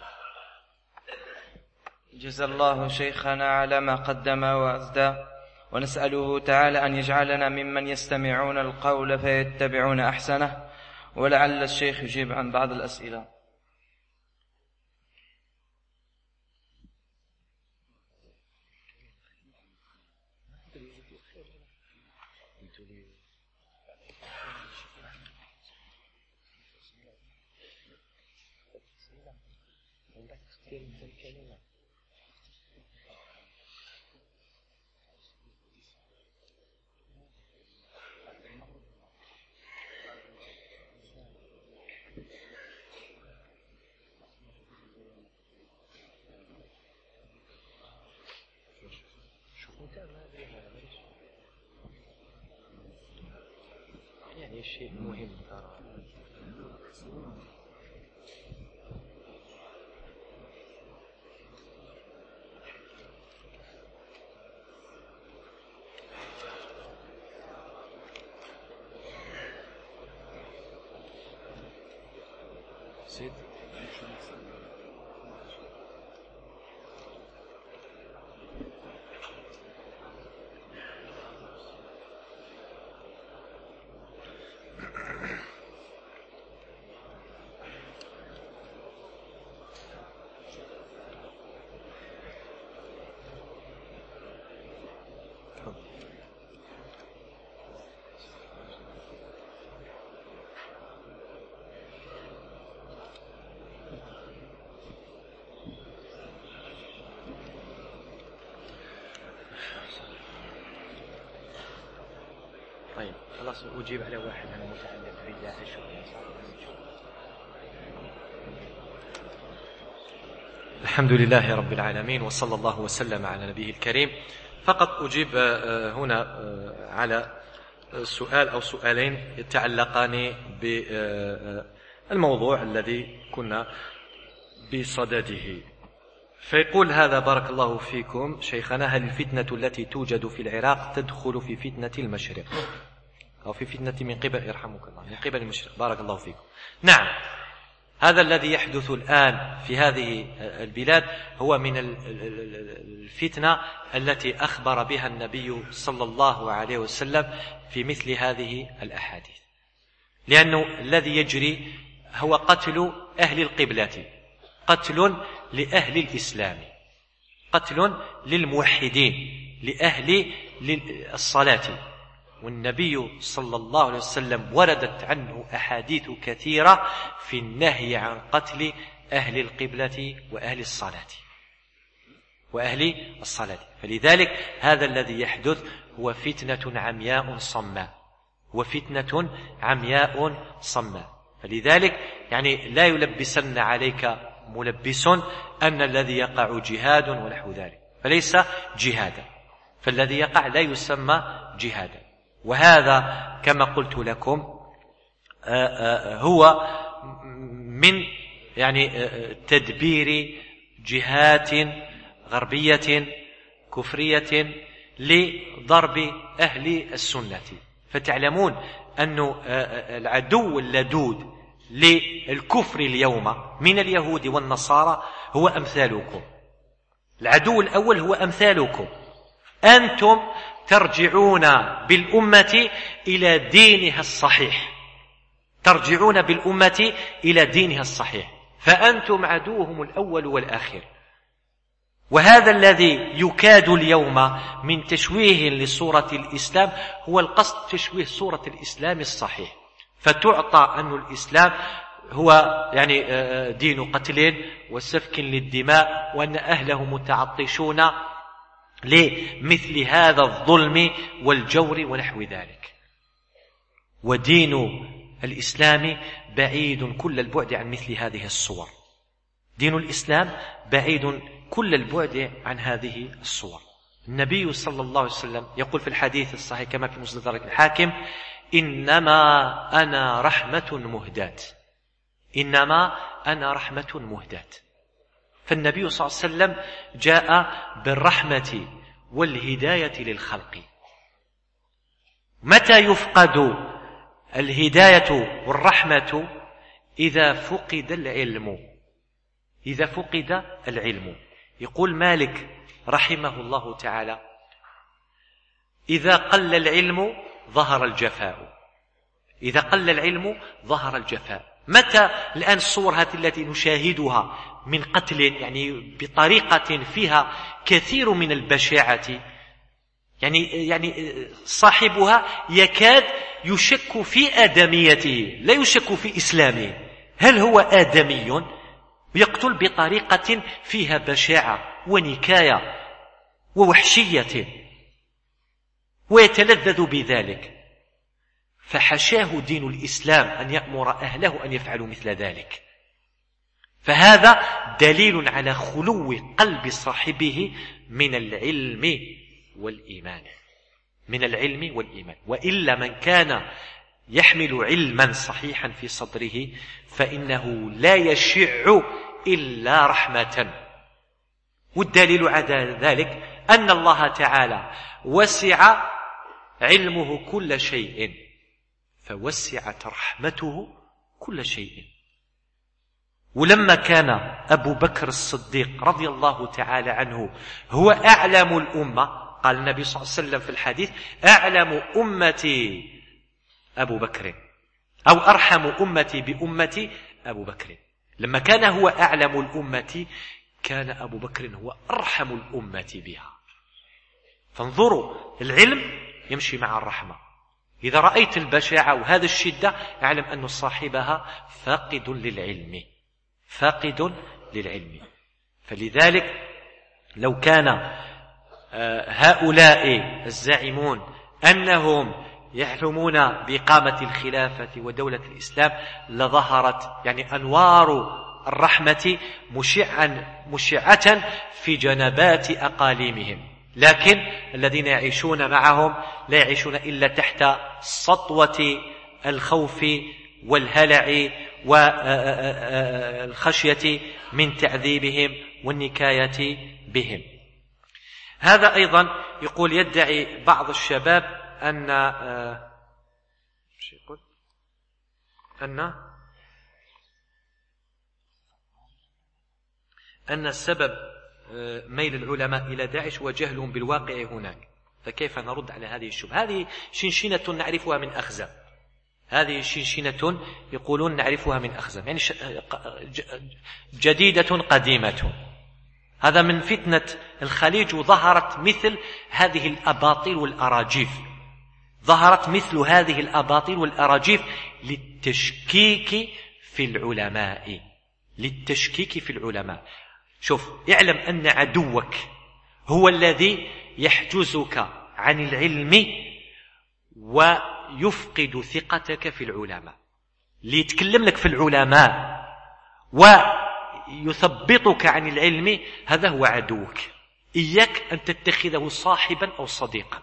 Speaker 1: جزا الله شيخنا على ما قدم وأزدى، ونسأله تعالى أن يجعلنا ممن يستمعون القول فيتبعون أحسنه. ولعل الشيخ يجيب عن بعض الأسئلة.
Speaker 3: يعني شيء مهم ترى. سيد طيب خلاص أجيب على واحد أنا متعلق بداعش. الحمد لله رب العالمين، وصلى الله وسلم على نبيه الكريم. فقط أجيب هنا على سؤال أو سؤالين يتعلقان بالموضوع الذي كنا بصدده. فيقول هذا: بارك الله فيكم شيخنا، هل الفتنة التي توجد في العراق تدخل في فتنة المشرق أو في فتنة من قبل يرحمك الله من قبل المشرق؟ بارك الله فيكم. نعم، هذا الذي يحدث الآن في هذه البلاد هو من الفتنة التي أخبر بها النبي صلى الله عليه وسلم في مثل هذه الأحاديث، لأنه الذي يجري هو قتل أهل القبلة، قتل لأهل الإسلام، قتل للموحدين، لأهل الصلاة. والنبي صلى الله عليه وسلم وردت عنه أحاديث كثيرة في النهي عن قتل أهل القبلة وأهل الصلاة وأهل الصلاة. فلذلك هذا الذي يحدث هو فتنة عمياء صماء، وفتنة عمياء صماء. فلذلك يعني لا يلبسن عليك ملبس أن الذي يقع جهاد ونحو ذلك، فليس جهادا، فالذي يقع لا يسمى جهادا. وهذا كما قلت لكم هو من يعني تدبير جهات غربية كفرية لضرب أهل السنة. فتعلمون أن العدو اللدود للكفر اليوم من اليهود والنصارى هو أمثالكم. العدو الأول هو أمثالكم، أنتم ترجعون بالأمة إلى دينها الصحيح، ترجعون بالأمة إلى دينها الصحيح، فأنتم عدوهم الأول والآخر. وهذا الذي يكاد اليوم من تشويه لصورة الإسلام هو القصد تشويه صورة الإسلام الصحيح، فتعطى أن الإسلام هو يعني دين قتل وسفك للدماء، وأن أهله متعطشون لمثل هذا الظلم والجور ونحو ذلك. ودين الإسلام بعيد كل البعد عن مثل هذه الصور. دين الإسلام بعيد كل البعد عن هذه الصور. النبي صلى الله عليه وسلم يقول في الحديث الصحيح كما في مستدرك الحاكم: إنما أنا رحمة مهداة، إنما أنا رحمة مهداة. فالنبي صلى الله عليه وسلم جاء بالرحمة والهداية للخلق. متى يفقد الهداية والرحمة؟ إذا فقد العلم، إذا فقد العلم. يقول مالك رحمه الله تعالى: إذا قل العلم ظهر الجفاء، إذا قل العلم ظهر الجفاء. متى الآن الصور هذه التي نشاهدها من قتل يعني بطريقة فيها كثير من البشاعة، يعني يعني صاحبها يكاد يشك في آدميته، لا يشك في إسلامه. هل هو آدمي؟ يقتل بطريقة فيها بشاعة ونكاية ووحشية ويتلذذ بذلك. فحشاه دين الإسلام أن يأمر أهله أن يفعلوا مثل ذلك. فهذا دليل على خلو قلب صاحبه من العلم والإيمان، من العلم والإيمان. وإلا من كان يحمل علما صحيحا في صدره فإنه لا يشع إلا رحمة. والدليل على ذلك أن الله تعالى وسع علمه كل شيء، فوسعت رحمته كل شيء. ولما كان أبو بكر الصديق رضي الله تعالى عنه هو أعلم الأمة، قال النبي صلى الله عليه وسلم في الحديث: أعلم أمتي أبو بكر، أو أرحم أمتي بأمتي أبو بكر. لما كان هو أعلم الأمة كان أبو بكر هو أرحم الأمة بها. فانظروا، العلم يمشي مع الرحمة. إذا رأيت البشاعة وهذا الشدة اعلم أن صاحبها فاقد للعلم، فاقد للعلم. فلذلك لو كان هؤلاء الزاعمون أنهم يحلمون بإقامة الخلافة ودولة الإسلام لظهرت يعني أنوار الرحمة مشعا مشعة في جنبات أقاليمهم. لكن الذين يعيشون معهم لا يعيشون إلا تحت سطوة الخوف والهلع والخشية من تعذيبهم والنكاية بهم. هذا أيضا يقول يدعي بعض الشباب أن أن أن السبب ميل العلماء إلى داعش وجهلهم بالواقع هناك. فكيف نرد على هذه الشبهة؟ هذه شنشنة نعرفها من أخزم، هذه شنشنة يقولون نعرفها من أخزم، يعني جديدة قديمة. هذا من فتنة الخليج، وظهرت مثل هذه الأباطيل والأراجيف، ظهرت مثل هذه الأباطيل والأراجيف للتشكيك في العلماء، للتشكيك في العلماء. شوف، اعلم أن عدوك هو الذي يحجزك عن العلم ويفقد ثقتك في العلماء. ليتكلم لك في العلماء ويثبطك عن العلم هذا هو عدوك. إياك أن تتخذه صاحبا أو صديقا.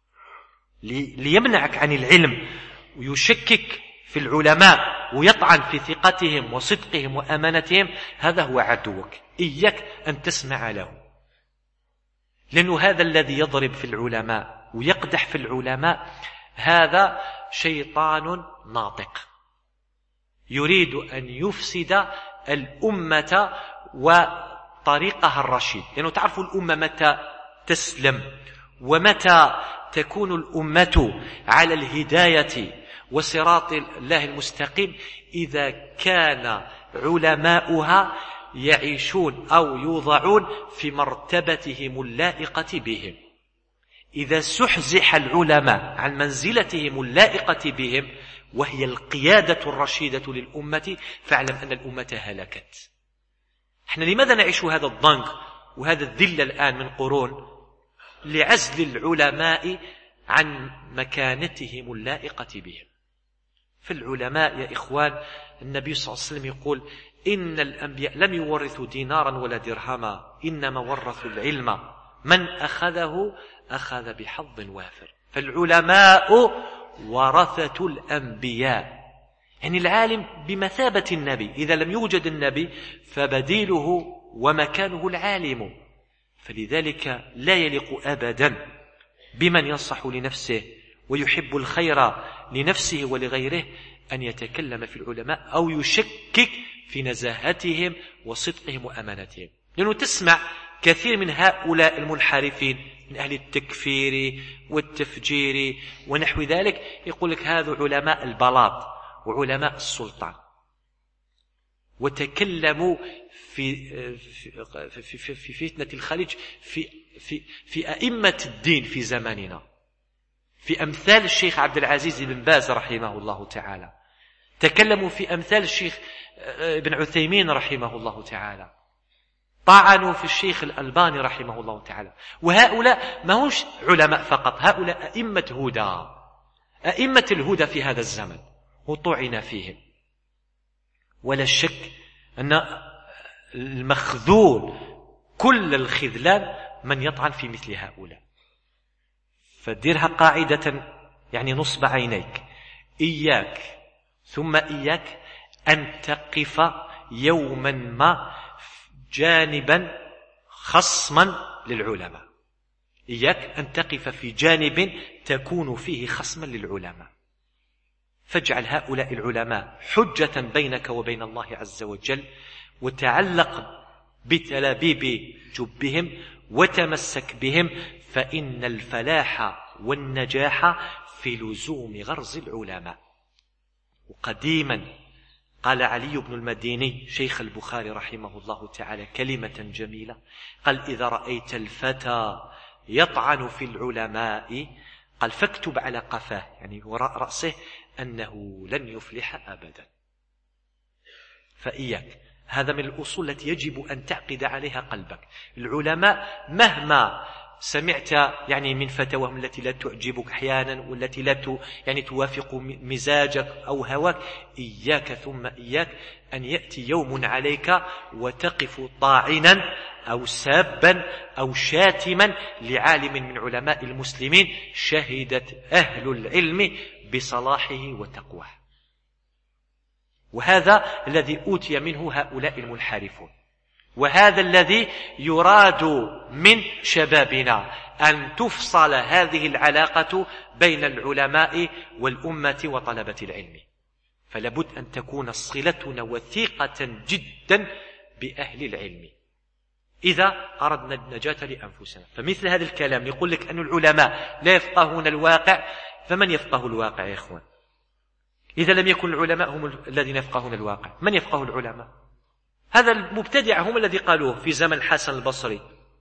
Speaker 3: ليمنعك عن العلم ويشكك في العلماء ويطعن في ثقتهم وصدقهم وأمانتهم، هذا هو عدوك. إياك أن تسمع له، لأنه هذا الذي يضرب في العلماء ويقدح في العلماء هذا شيطان ناطق يريد أن يفسد الأمة وطريقها الرشيد. لأنه تعرفوا الأمة متى تسلم ومتى تكون الأمة على الهداية وصراط الله المستقيم؟ إذا كان علماؤها يعيشون أو يوضعون في مرتبتهم اللائقة بهم. إذا سحزح العلماء عن منزلتهم اللائقة بهم وهي القيادة الرشيدة للأمة فاعلم أن الأمة هلكت. احنا لماذا نعيش هذا الضنك وهذا الذل الآن من قرون؟ لعزل العلماء عن مكانتهم اللائقة بهم. فالعلماء يا إخوان، النبي صلى الله عليه وسلم يقول إن الأنبياء لم يورثوا دينارا ولا درهما، إنما ورثوا العلم، من أخذه أخذ بحظ وافر. فالعلماء ورثة الأنبياء، يعني العالم بمثابة النبي، إذا لم يوجد النبي فبديله ومكانه العالم. فلذلك لا يليق أبدا بمن ينصح لنفسه ويحب الخير لنفسه ولغيره أن يتكلم في العلماء أو يشكك في نزاهتهم وصدقهم وأمانتهم. لأنه تسمع كثير من هؤلاء المنحرفين من أهل التكفير والتفجير ونحو ذلك يقول لك هذا علماء البلاط وعلماء السلطان، وتكلموا في في في, في, في فتنة الخليج في في في أئمة الدين في زماننا، في أمثال الشيخ عبد العزيز بن باز رحمه الله تعالى، تكلموا في أمثال الشيخ ابن عثيمين رحمه الله تعالى، طعنوا في الشيخ الألباني رحمه الله تعالى. وهؤلاء ما هوش علماء فقط، هؤلاء أئمة هدى، أئمة الهدى في هذا الزمن، وطعن فيهم. ولا شك أن المخذول كل الخذلان من يطعن في مثل هؤلاء. فديرها قاعدة يعني نصب عينيك، إياك ثم إياك أن تقف يوما ما جانبا خصما للعلماء، إياك أن تقف في جانب تكون فيه خصما للعلماء. فاجعل هؤلاء العلماء حجة بينك وبين الله عز وجل، وتعلق بتلابيب جبهم وتمسك بهم، فإن الفلاح والنجاح في لزوم غرز العلماء. وقديما قال علي بن المديني شيخ البخاري رحمه الله تعالى كلمة جميلة، قال إذا رأيت الفتى يطعن في العلماء قال فاكتب على قفاه، يعني وراء رأسه، أنه لن يفلح أبدا. فإياك، هذا من الأصول التي يجب أن تعقد عليها قلبك. العلماء مهما سمعت يعني من فتواهم التي لا تعجبك أحيانا والتي لا يعني توافق مزاجك أو هواك، إياك ثم إياك أن يأتي يوم عليك وتقف طاعنا أو سابا أو شاتما لعالم من علماء المسلمين شهدت أهل العلم بصلاحه وتقواه. وهذا الذي أوتي منه هؤلاء المنحرفون، وهذا الذي يراد من شبابنا، أن تفصل هذه العلاقة بين العلماء والأمة وطلبة العلم. فلابد أن تكون صلتنا وثيقة جدا بأهل العلم إذا أردنا النجاة لأنفسنا. فمثل هذا الكلام يقول لك أن العلماء لا يفقهون الواقع، فمن يفقه الواقع يا إخوان؟ إذا لم يكن العلماء هم الذين يفقهون الواقع، من يفقه العلماء؟ هذا المبتدع هم الذي قالوه في زمن الحسن البصري،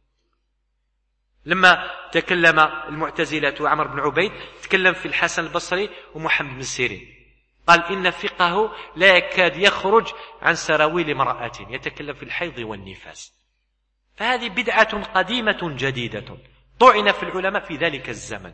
Speaker 3: لما تكلم المعتزلة وعمر بن عبيد تكلم في الحسن البصري ومحمد بن سيرين، قال إن فقهه لا يكاد يخرج عن سراويل امرأة، يتكلم في الحيض والنفاس. فهذه بدعة قديمة جديدة طعن في العلماء في ذلك الزمن.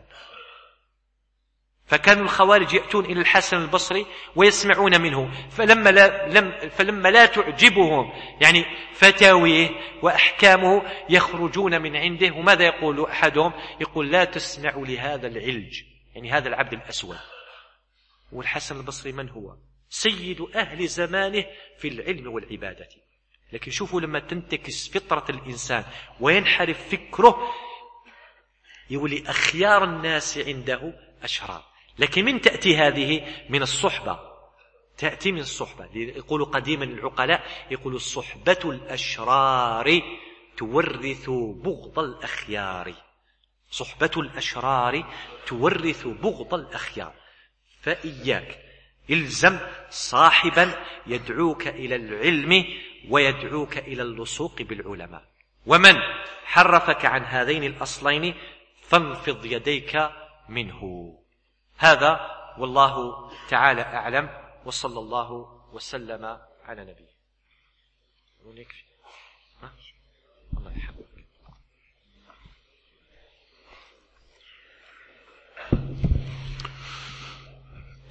Speaker 3: فكانوا الخوارج يأتون إلى الحسن البصري ويسمعون منه، فلما لا, لم فلما لا تعجبهم يعني فتاويه وأحكامه يخرجون من عنده. وماذا يقول أحدهم؟ يقول لا تسمعوا لهذا العلج، يعني هذا العبد الأسود. والحسن البصري من هو؟ سيد أهل زمانه في العلم والعبادة. لكن شوفوا لما تنتكس فطرة الإنسان وينحرف فكره يولي أخيار الناس عنده أشرار. لكن من تأتي هذه؟ من الصحبة، تأتي من الصحبة. يقول قديما العقلاء يقول الصحبة الأشرار تورث بغض الأخيار، صحبة الأشرار تورث بغض الأخيار. فإياك، الزم صاحبا يدعوك إلى العلم ويدعوك إلى اللصوق بالعلماء. ومن حرفك عن هذين الأصلين فانفض يديك منه. هذا والله تعالى أعلم، وصلى الله وسلم على نبيه. ونكفي الله يحفظك.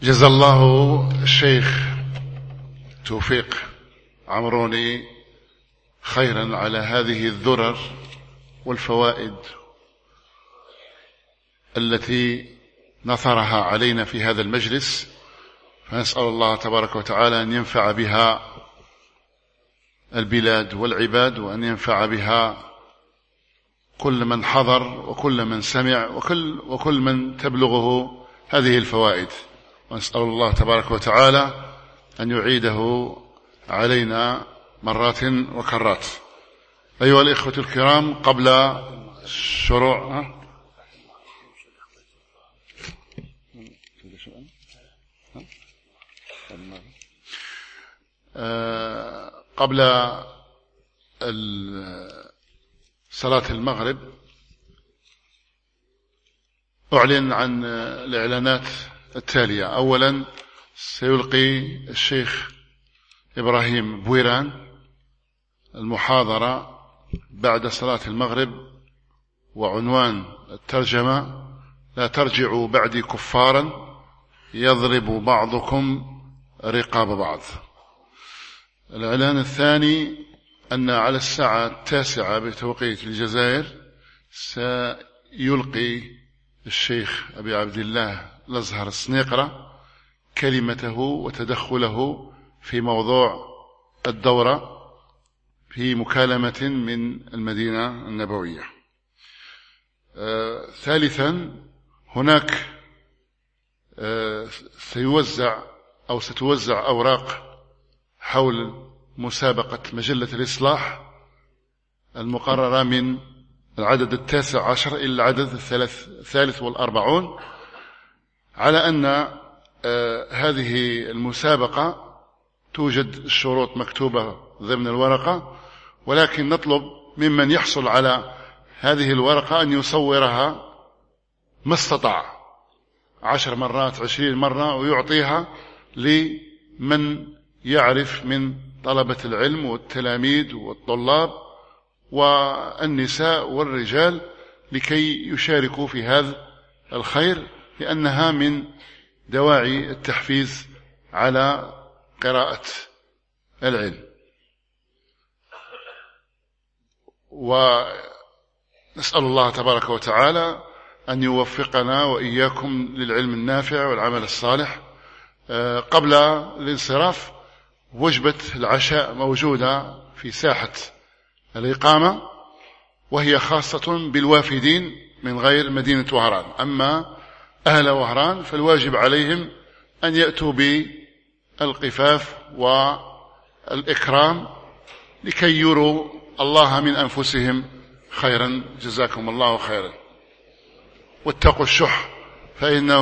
Speaker 2: جزا الله الشيخ توفيق عمروني خيرا على هذه الذرر والفوائد التي نثرها علينا في هذا المجلس، فنسأل الله تبارك وتعالى أن ينفع بها البلاد والعباد، وأن ينفع بها كل من حضر وكل من سمع وكل, وكل من تبلغه هذه الفوائد. ونسأل الله تبارك وتعالى أن يعيده علينا مرات وكرات. أيها الإخوة الكرام، قبل الشروع قبل صلاة المغرب أعلن عن الإعلانات التالية. أولا، سيلقي الشيخ إبراهيم بويران المحاضرة بعد صلاة المغرب، وعنوان الترجمة: لا ترجعوا بعدي كفارا يضرب بعضكم رقاب بعض. الإعلان الثاني أن على الساعة التاسعة بتوقيت الجزائر سيلقي الشيخ أبي عبد الله الأزهر السنيقرة كلمته وتدخله في موضوع الدورة في مكالمة من المدينة النبوية. آه ثالثا، هناك آه سيوزع أو ستوزع أوراق حول مسابقة مجلة الإصلاح المقررة من العدد التاسع عشر إلى العدد الثالث والأربعون، على أن آه هذه المسابقة توجد الشروط مكتوبة ضمن الورقة، ولكن نطلب ممن يحصل على هذه الورقة أن يصورها ما استطاع عشر مرات عشرين مرة، ويعطيها لمن يعرف من طلبة العلم والتلاميذ والطلاب والنساء والرجال لكي يشاركوا في هذا الخير، لأنها من دواعي التحفيز على قراءة العلم. ونسأل الله تبارك وتعالى أن يوفقنا وإياكم للعلم النافع والعمل الصالح. قبل الانصراف وجبة العشاء موجودة في ساحة الإقامة، وهي خاصة بالوافدين من غير مدينة وهران. أما أهل وهران فالواجب عليهم أن يأتوا بالقفاف والإكرام لكي يروا الله من أنفسهم خيرا. جزاكم الله خيرا، واتقوا الشح فإنه